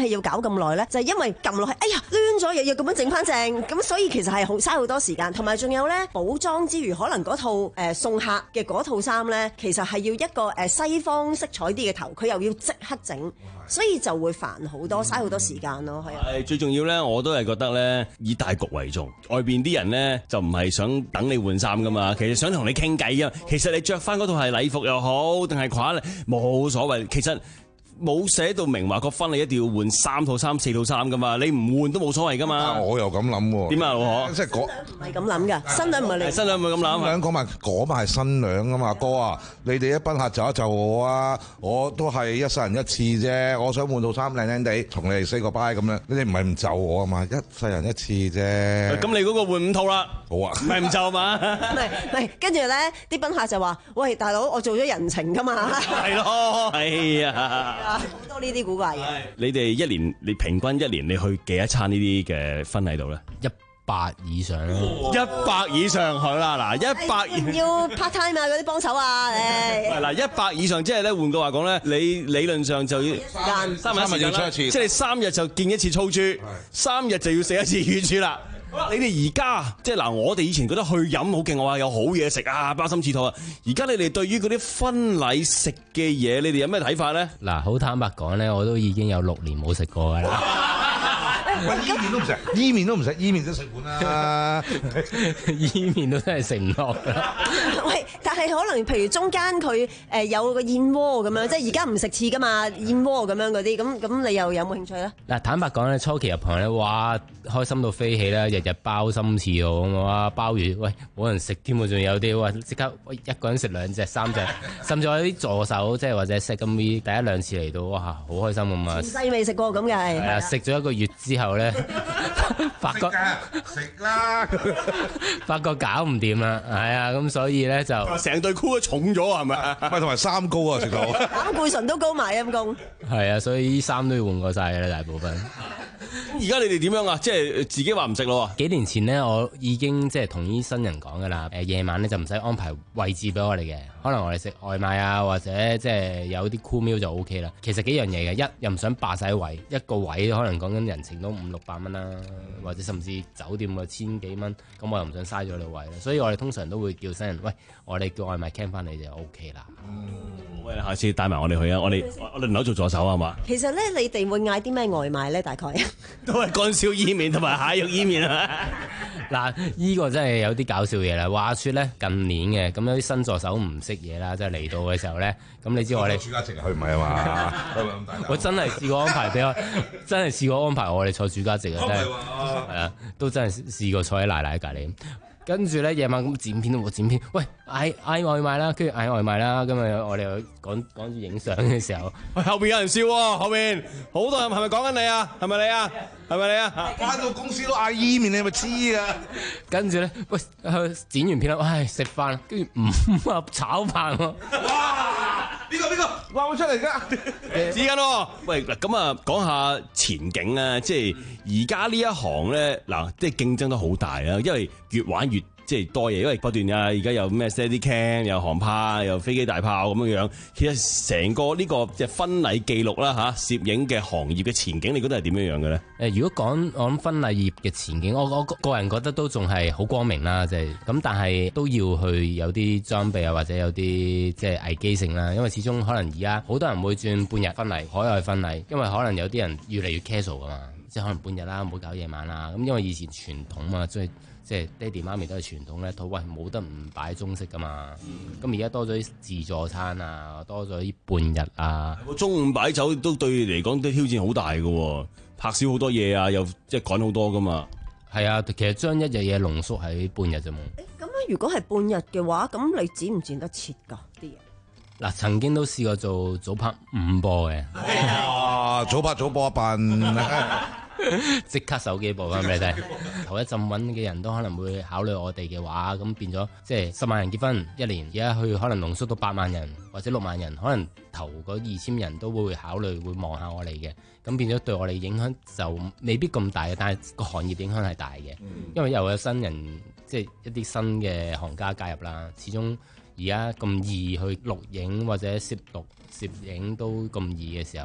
氣要搞咁耐咧？就係、是、因為撳落去，哎呀攣咗又要咁樣整翻正，咁所以其實係好嘥好多時間，同埋仲有咧補妝之餘，可能嗰套誒、呃、送客嘅嗰套衫咧，其實係要一個誒、呃、西方色彩啲嘅頭，佢又要即刻整，所以就會煩好多，嘥好多時間咯，係啊。 係最重要咧，我都係覺得咧，以大局為重。外邊啲人咧就唔係想等你換衫噶嘛，其實想同你傾偈啊。其實你着翻嗰套係禮服又好，定係褂咧，冇所謂。其實冇寫到明話個婚禮一定要換三套衫、四套衫噶嘛，你唔換都冇所謂噶嘛。 我又咁諗喎。 點啊，老何？ 即係嗰唔係咁諗㗎，新娘唔係你。 新娘唔係咁諗。 新娘講埋嗰晚係新娘啊嘛，哥啊，你哋一賓客就一就我啊，我都係一世人一次啫，我想換套衫靚靚地，同你哋 say 個 bye 咁樣，你哋唔係唔就我啊嘛，一世人一次啫。 咁你嗰個換五套啦。 好啊。 唔係唔就嘛？ 唔係唔係，跟住咧啲賓客就話：喂，大佬，我做咗人情㗎嘛。 係咯，係啊。 好多呢啲古怪嘢。 你哋一年，你平均一年你去幾多餐呢啲嘅婚禮度咧？ 一百以上咯。 一百以上去啦，嗱，一百要 part time 啊，嗰啲幫手啊，誒。 係嗱，一百以上即係咧，換句話講咧，你理論上就要間三日要出一次，即係三日就見一次粗豬，三日就要食一次乳豬啦。你哋而家即係嗱，我哋以前覺得去飲好勁，我話有好嘢食啊，鮑參翅肚啊。而家你哋對於嗰啲婚禮食嘅嘢，你哋有咩睇法咧？ 嗱，好坦白講咧，我都已經有六年冇食過㗎啦。 喂，伊麵都唔食，伊麵都唔食，伊麵都食碗啦， 伊麵都真係食唔落㗎。 喂，但係可能譬如中間佢誒有個燕窩咁樣，即係而家唔食翅㗎嘛，燕窩咁樣嗰啲，咁咁你又有冇興趣咧？ 嗱，坦白講咧，初期入行咧，哇，開心到飛起啦，日日包心翅肚，哇，包完，喂，冇人食添喎，仲有啲，哇，即刻，喂，一個人食兩隻、三隻，甚至有啲助手，即係或者 set 咁第一兩次嚟到，哇，好開心咁啊！ 細未食過咁嘅係。 係啊，食咗一個月之後咧，發覺食啦， 發覺搞唔掂啦，係啊，咁所以咧就成隊 crew 都重咗係咪啊？ 喂，同埋三高啊，食到膽固醇都高埋陰公。 係啊，所以啲衫都要換過晒嘅啦，大部分。 而家你哋點樣啊？即係自己話唔食咯喎。 幾年前咧，我已經即係同啲新人講噶啦。誒、呃、夜晚咧就唔使安排位置俾我哋嘅，可能我哋食外賣啊，或者即係有啲 cool meal 就 O K 啦。其實幾樣嘢嘅，一又唔想霸晒位，一個位可能講緊人情都五六百蚊啦，或者甚至酒店個千幾蚊，咁我又唔想嘥咗你位啦。所以我哋通常都會叫新人，喂，我哋叫外賣 can 翻你就 O K 啦。 喂，下次帶埋我哋去啊！我哋我輪流做助手啊嘛。 其實咧，你哋會嗌啲咩外賣咧？大概都係乾燒伊麵同埋蟹肉伊麵啊！ 嗱，依個真係有啲搞笑嘢啦。話說咧，近年嘅咁有啲新助手唔識嘢啦，即係嚟到嘅時候咧，咁你知我哋主家席去唔係啊嘛？ 我真係試過安排俾我，真係試過安排我哋坐主家席啊！真係係啊，都真係試過坐喺奶奶隔離。跟住咧夜晚咁剪片都冇剪片，喂嗌嗌外賣啦，跟住嗌外賣啦，咁啊我哋又趕趕住影相嘅時候， 喂後邊有人笑喎，後邊好多人係咪講緊你啊？係咪你啊？係咪你啊？ 返到公司都嗌伊麵，你係咪知啊？ 跟住咧，喂剪完片啦，喂食飯，跟住五盒炒飯喎。 哇！邊個邊個話我出嚟㗎？ 紙巾喎。喂嗱，咁啊講下前景啊，即係而家呢一行咧嗱，即係競爭都好大啊，因為越玩越即係多嘢，因為不斷啊，而家有咩 Steadicam，有航拍，有飛機大炮咁樣樣。其實成個呢個即係婚禮記錄啦嚇，攝影嘅行業嘅前景，你覺得係點樣樣嘅咧？ 誒，如果講我諗婚禮業嘅前景，我我個人覺得都仲係好光明啦，即係咁，但係都要去有啲裝備啊，或者有啲即係危機性啦，因為始終可能而家好多人會轉半日婚禮、海外婚禮，因為可能有啲人越嚟越 casual 噶嘛，即係可能半日啦，唔好搞夜晚啦。咁因為以前傳統嘛，即係即係爹哋媽咪都係傳統咧，套喂冇得唔擺中式噶嘛。咁而家多咗啲自助餐啊，多咗啲半日啊。 中午擺酒都對你嚟講都挑戰好大嘅喎，拍少好多嘢啊，又即係趕好多噶嘛。 係啊，其實將一日嘢濃縮喺半日啫嘛。 咁樣如果係半日嘅話，咁你剪唔剪得切㗎啲嘢？ 嗱，曾經都試過做早拍五播嘅。 哇！早拍早播一笨。 即刻手機播翻俾你睇，頭一陣揾嘅人都可能會考慮我哋嘅話，咁變咗即係十萬人結婚一年，而家去可能濃縮到八萬人或者六萬人，可能頭嗰二千人都會考慮會望下我哋嘅，咁變咗對我哋影響就未必咁大嘅，但係個行業影響係大嘅，因為又有新人即係一啲新嘅行家加入啦，始終而家咁易去錄影或者攝錄攝影都咁易嘅時候。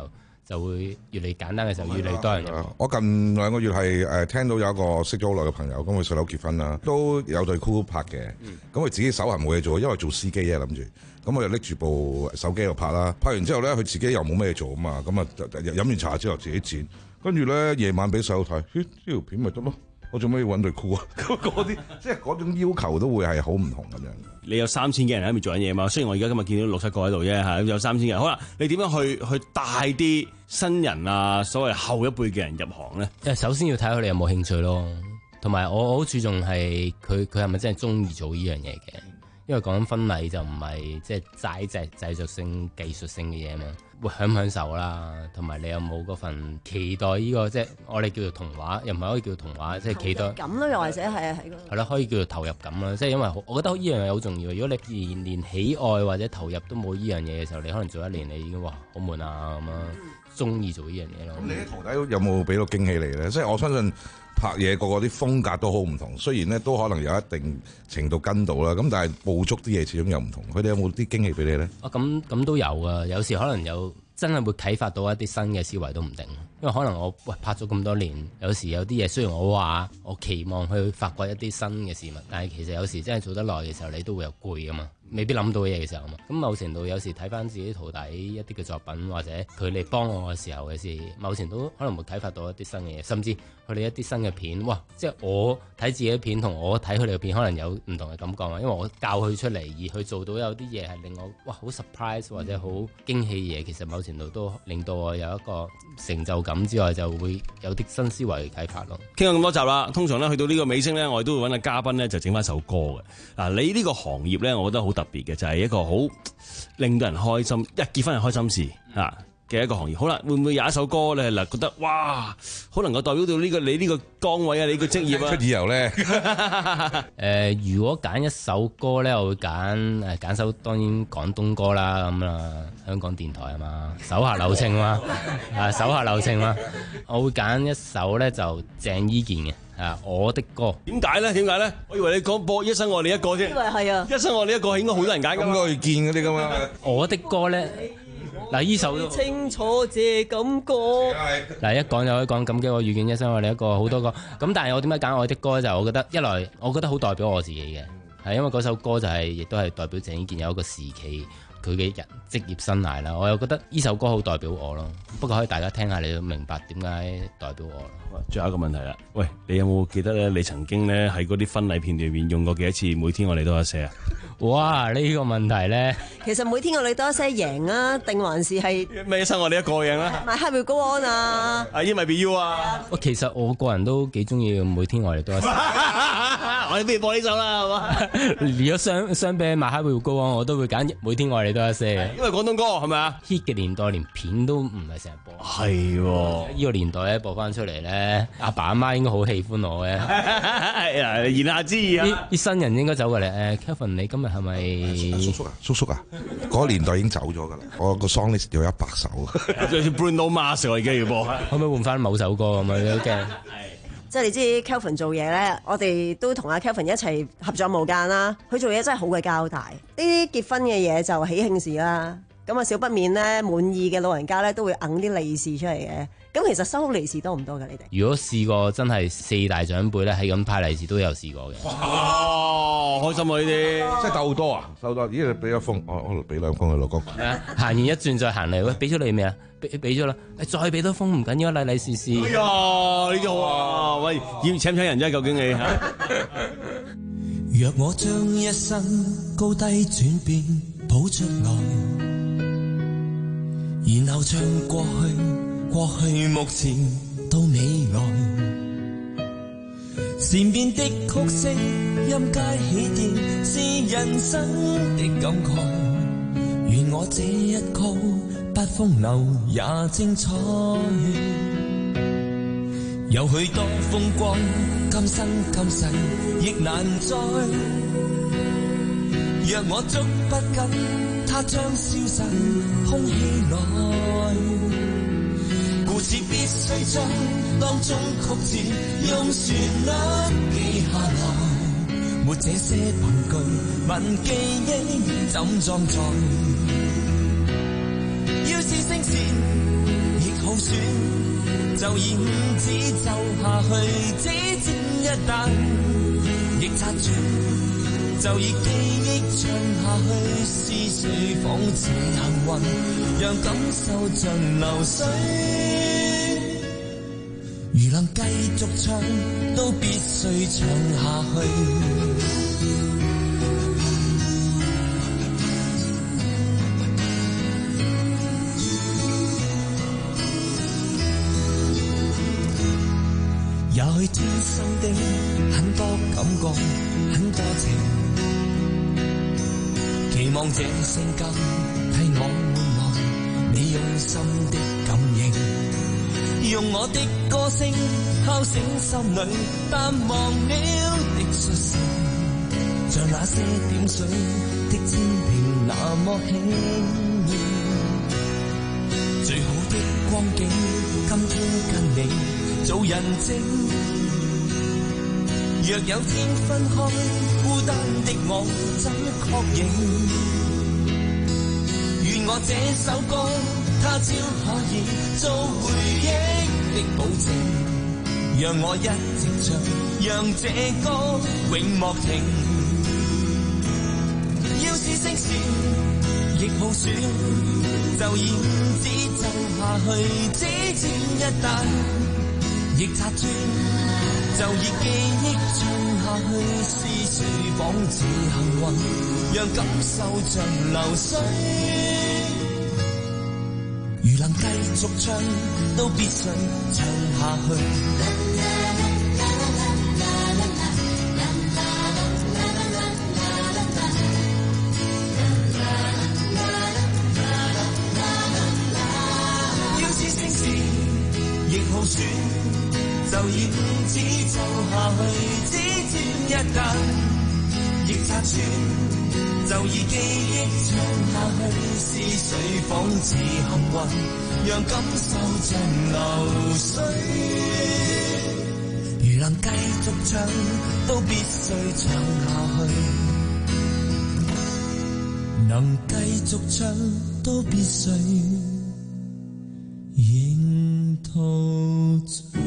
就會越嚟越簡單嘅時候，越嚟越多人入。 我近兩個月係誒、呃、聽到有一個識咗好耐嘅朋友，咁佢細佬結婚啦，都有對 Cool 拍嘅。咁佢、嗯、自己手係冇嘢做，因為做司機啊諗住。咁我就拎住部手機度拍啦。拍完之後咧，佢自己又冇咩做啊嘛。咁啊飲完茶之後自己剪，跟住咧夜晚俾細佬睇，咦呢條片咪得咯？我做咩要揾對 Cool 啊？咁嗰啲即係嗰種要求都會係好唔同咁樣。 你有三千幾人喺度做緊嘢嘛？雖然我而家今日見到六七個喺度啫嚇，有三千人。好啦，你點樣去去帶啲新人啊，所謂後一輩嘅人入行咧？ 誒，首先要睇下佢哋有冇興趣咯，同埋我好注重係佢佢係咪真係中意做呢樣嘢嘅。因為講緊婚禮就唔係即係齋製製作性、技術性嘅嘢嘛，會享唔享受啦，同埋你有冇嗰份期待呢個即係我哋叫做童話，又唔係可以叫做童話，即係期待咁咯，又或者係啊係係咯，可以叫做投入感啦。即係因為我覺得呢樣嘢好重要。如果你連連喜愛或者投入都冇呢樣嘢嘅時候，你可能做一年你已經哇好悶啊咁啊，中意做呢樣嘢咯。 咁你啲徒弟有冇俾到驚喜你咧？即係我相信。拍嘢個個啲風格都好唔同，雖然咧都可能有一定程度跟到啦，咁但係捕捉啲嘢始終又唔同。佢哋有冇啲驚喜俾你咧？ 啊咁咁都有啊，有時可能有真係會啟發到一啲新嘅思維都唔定。因為可能我喂拍咗咁多年，有時有啲嘢雖然我話我期望去發掘一啲新嘅事物，但係其實有時真係做得耐嘅時候，你都會有攰噶嘛，未必諗到嘢嘅時候啊嘛。咁某程度有時睇翻自己徒弟一啲嘅作品，或者佢哋幫我嘅時候嘅事，某程度可能會啟發到一啲新嘅嘢，甚至佢哋一啲新嘅片，哇！即係我睇自己嘅片同我睇佢哋嘅片，可能有唔同嘅感覺啊。因為我教佢出嚟而去做到有啲嘢係令我哇好 surprise 或者好驚喜嘅嘢，其實某程度都令到我有一個成就感之外，就會有啲新思維啟發咯。 傾咗咁多集啦，通常咧去到呢個尾聲咧，我哋都會揾個嘉賓咧就整翻首歌嘅。嗱，你呢個行業咧，我覺得好特別嘅，就係、是、一個好令到人開心，一結婚係開心事啊嘅一個行業。好啦，會唔會有一首歌咧嗱覺得哇，好能夠代表到呢、這個你呢個崗位啊，你個職業啊？出耳油咧？ 誒、呃，如果揀一首歌咧，我會揀誒揀首當然廣東歌啦，咁啦，香港電台啊嘛，手下留情嘛，啊手下留情嘛，我會揀一首咧就鄭伊健嘅啊我的歌。點解咧？點解咧？我以為你講播一生愛你一個啫。 以為係啊， 一生愛你一個應該好多人揀㗎嘛。 應該去見嗰啲㗎嘛。 我的歌咧。嗱，依首都清楚這感覺。 嗱，一講就可以講感激我遇見一生愛你一個好多個。咁但係我點解揀我的歌就係我覺得一來我覺得好代表我自己嘅，係因為嗰首歌就係、是、亦都係代表鄭伊健有一個時期佢嘅人職業生涯啦。我又覺得呢首歌好代表我咯。不過可以大家聽下，你就明白點解代表我咯。 最後一個問題啦，喂，你有冇記得咧？你曾經咧喺嗰啲婚禮片段入面用過幾多次每天我哋多一些啊？ 哇！呢、這個問題咧， 其實每天我哋多一些贏啊，定還是係咩一生我哋一個贏啊？ My heart will go on啊！ 啊，依咪 be you 啊！ 其實我個人都幾中意每天我哋多一些。 我哋不如播呢首啦，係嘛？ 如果相相比 My heart will go on，我都會揀每天我哋多一些嘅， 因為廣東歌係咪啊 ？hit 嘅年代連片都唔係成日播。 係喎， 呢個年代咧播翻出嚟咧，阿爸阿媽應該好喜歡我嘅。 係啊，言下之意啊！ 啲新人應該走過嚟誒 ，Kevin 你今日係咪叔叔啊？叔叔啊？嗰個年代已經走咗㗎啦。我個 song list 有一百首， 好似 Bruno Mars 我而家要播， 可唔可以換翻某首歌咁啊？都驚。 即係你知 Kelvin 做嘢咧，我哋都同阿 Kelvin 一齊合作無間啦。佢做嘢真係好鬼交代，呢啲結婚嘅嘢就喜慶事啦。咁啊，少不免咧滿意嘅老人家咧都會揞啲利是出嚟嘅。咁其實收利是多唔多㗎？你哋如果試過真係四大長輩咧係咁派利是都有試過嘅。 哇！開心啊呢啲， 即係鬥多啊，鬥多。咦？你俾一封，我我俾兩封佢老公。 行完一轉再行嚟，喂，俾咗你未啊？俾俾咗啦，再俾多封唔緊要，禮禮事事。 哎呀，呢啲好啊！喂，要請唔請人啫？究竟你嚇？ 若我將一生高低轉變譜出來，然後將過去、過去、目前到未來，善變的曲式、音階起跌，是人生的感慨。願我這一曲不風流也精彩，有許多風光，今生今世亦難再。若我捉不緊，它將消失空氣內。故此必須將當中曲折用旋律記下來，沒這些憑據，問記憶怎裝載？要是聲線， 亦好選，就以五指奏下去，指尖一彈，亦擦轉，就以記憶唱下去，是誰仿似幸運，讓感受像流水。如能繼續唱，都必須唱下去。也許天生的很多感覺，很多情，期望這聲根替我換來你用心的感應，用我的歌聲敲醒心裏淡忘了的率性，像那些點水的天平那麼輕盈，最好的光景今天跟你做人證，若有天分開，孤單的我怎確認？願我這首歌，它朝可以做回憶的保證，讓我一直唱，讓這歌永莫停。要是聲線亦好選，就以五指奏下去，指尖一彈。亦擦轉，就以記憶唱下去，是誰仿似幸運，讓感受像流水。如能繼續唱，都必須唱下去。要是聲線亦好選，就以五指奏下去，指尖一彈，亦擦穿，就以記憶唱下去，是誰仿似幸運，讓感受像流水。如能繼續唱，都必須唱下去，能繼續唱，都必須認陶醉。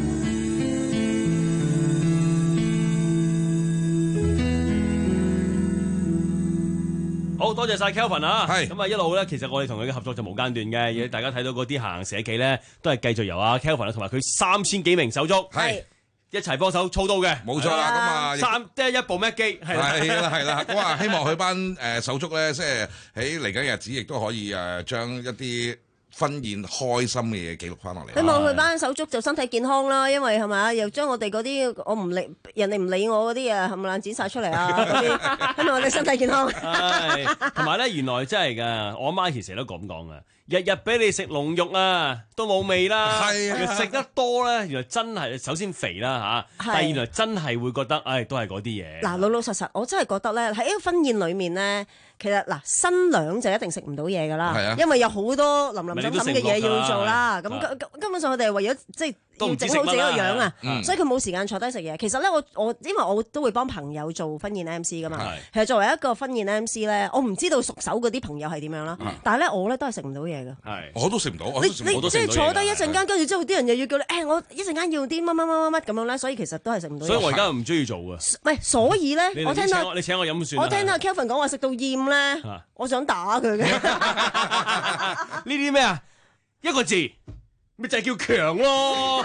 好多謝晒 Kelvin 啊！咁啊一路咧，其實我哋同佢嘅合作就無間斷嘅，嘢大家睇到嗰啲行社企咧，都係繼續由阿 Kelvin 同埋佢三千幾名手足係一齊幫手操刀嘅， 冇錯啦。咁啊， 三即係一部咩機係啦， 係啦係啦。咁啊，希望佢班誒手足咧，即係喺嚟緊日子，亦都可以誒將一啲婚宴開心嘅嘢記錄翻落嚟。 希望佢班手足就身體健康啦，因為係咪又將我哋嗰啲我唔理人哋唔理我嗰啲啊，冚唪唥剪晒出嚟啊！嗰啲希望我哋身體健康。 同埋咧，原來真係㗎，我媽其實都咁講㗎。日日俾你食龍肉啊，都冇味啦。係食得多咧，原來真係首先肥啦嚇，但係原來真係會覺得，唉，都係嗰啲嘢。 嗱，老老實實，我真係覺得咧，喺一個婚宴裡面咧，其實嗱新娘就一定食唔到嘢㗎啦，因為有好多淋淋沈沈嘅嘢要做啦。咁根本上佢哋係為咗即係要整好自己個樣啊，所以佢冇時間坐低食嘢。其實咧，我我因為我都會幫朋友做婚宴 M C 㗎嘛。其實作為一個婚宴 M C 咧，我唔知道熟手嗰啲朋友係點樣啦，但係咧我咧都係食唔到嘢。 係，我都食唔到。 你你即係坐低一陣間，跟住之後啲人又要叫你，誒我一陣間要啲乜乜乜乜乜咁樣咧，所以其實都係食唔到嘢。 所以我而家唔中意做啊。 唔係，所以咧，我聽到你請我飲算。 我聽到 Kelvin 講話食到厭咧，我想打佢嘅。 呢啲咩啊？一個字，咪就係叫強咯。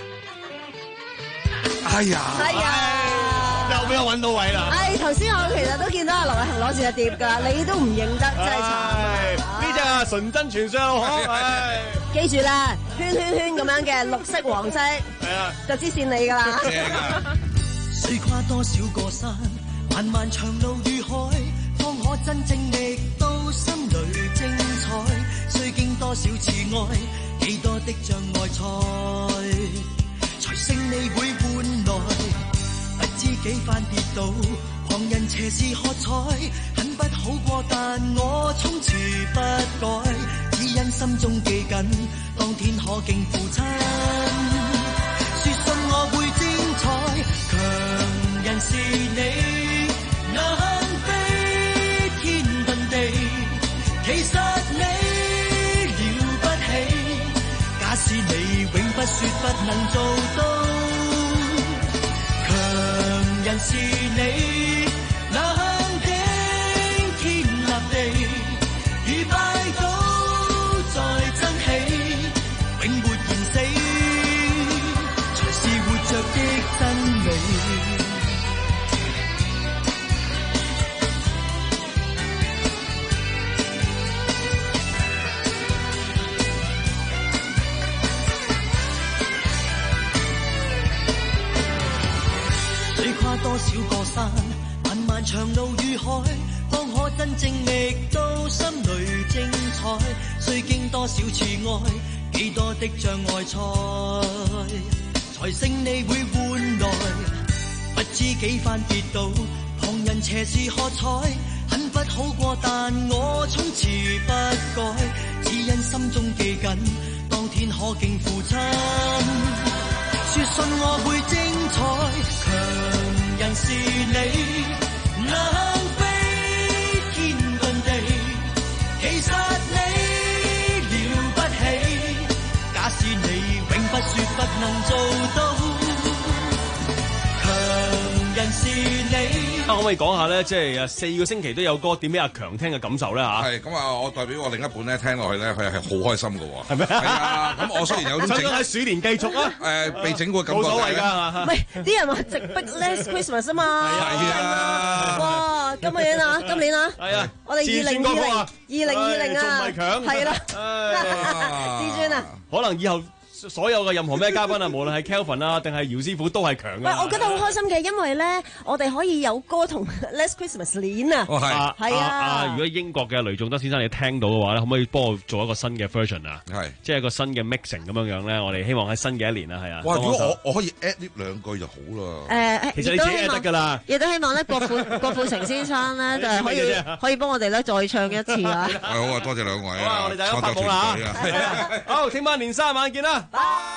哎呀！ 係啊！ 又俾我揾到位啦！ 唉，頭先我其實都見到阿劉偉恒攞住隻碟㗎，你都唔認得，真係慘。 呢隻啊純真傳相可， 記住啦，圈圈圈咁樣嘅綠色黃色，係啊，就知線你㗎啦。 須跨多少個山，漫漫長路與海，方可真正覓到心裏精彩。須經多少次愛，幾多的障礙賽，才勝利會換來。不知幾番跌倒，旁人斜視喝彩，很不好過，但我從此不改，只因心中記緊，當天可敬父親。說信我會精彩，強人是你，能飛天遁地，其實你了不起。假使不說不能做到。強人是你，那向頂天立地，與拜倒再爭起，永沒言死，才是活着的真理。多少個山，漫漫長路與海，方可真正覓到心裏精彩。須經多少次愛，幾多的障礙賽，才勝利會換來。不知幾番跌倒，旁人斜視喝彩，很不好過，但我從此不改，只因心中記緊，當天可敬父親，說信我會精彩。強人是你，能飛天遁地，其實你了不起。假使你永不說不能做到，強人是你。 可唔可以講下咧？即係四個星期都有歌點俾阿強聽嘅感受咧嚇？ 係咁啊！我代表我另一半咧聽落去咧，佢係好開心嘅喎。 係咩？ 係啊！咁我雖然有種想講喺鼠年繼續啊！ 誒，被整過感覺冇所謂㗎。 唔係啲人話直逼 Last Christmas 啊嘛。 係啊！ 哇！今年啊，今年啊， 係啊！ 我哋二零二零二零二零啊， 仲唔係強？ 係啦，至尊啊！ 可能以後。所有嘅任何咩嘉賓啊，無論係 Kelvin 啊，定係姚師傅都係強嘅。 喂，我覺得好開心嘅，因為咧，我哋可以有歌同 Last Christmas 連啊。 哦，係， 係啊。 如果英國嘅雷仲德先生你聽到嘅話咧，可唔可以幫我做一個新嘅 version 啊？ 係， 即係一個新嘅 mixing 咁樣樣咧。我哋希望喺新嘅一年啊，係啊。 哇！如果我我可以 add 呢兩句就好啦。 誒， 其實你自己 add 得㗎啦。 亦都希望咧，郭富郭富城先生咧就係可以可以幫我哋咧再唱一次啊。 係好啊，多謝兩位啊。 好啊，我哋大家拍好啦嚇。好，聽晚年卅晚見啦。 拜。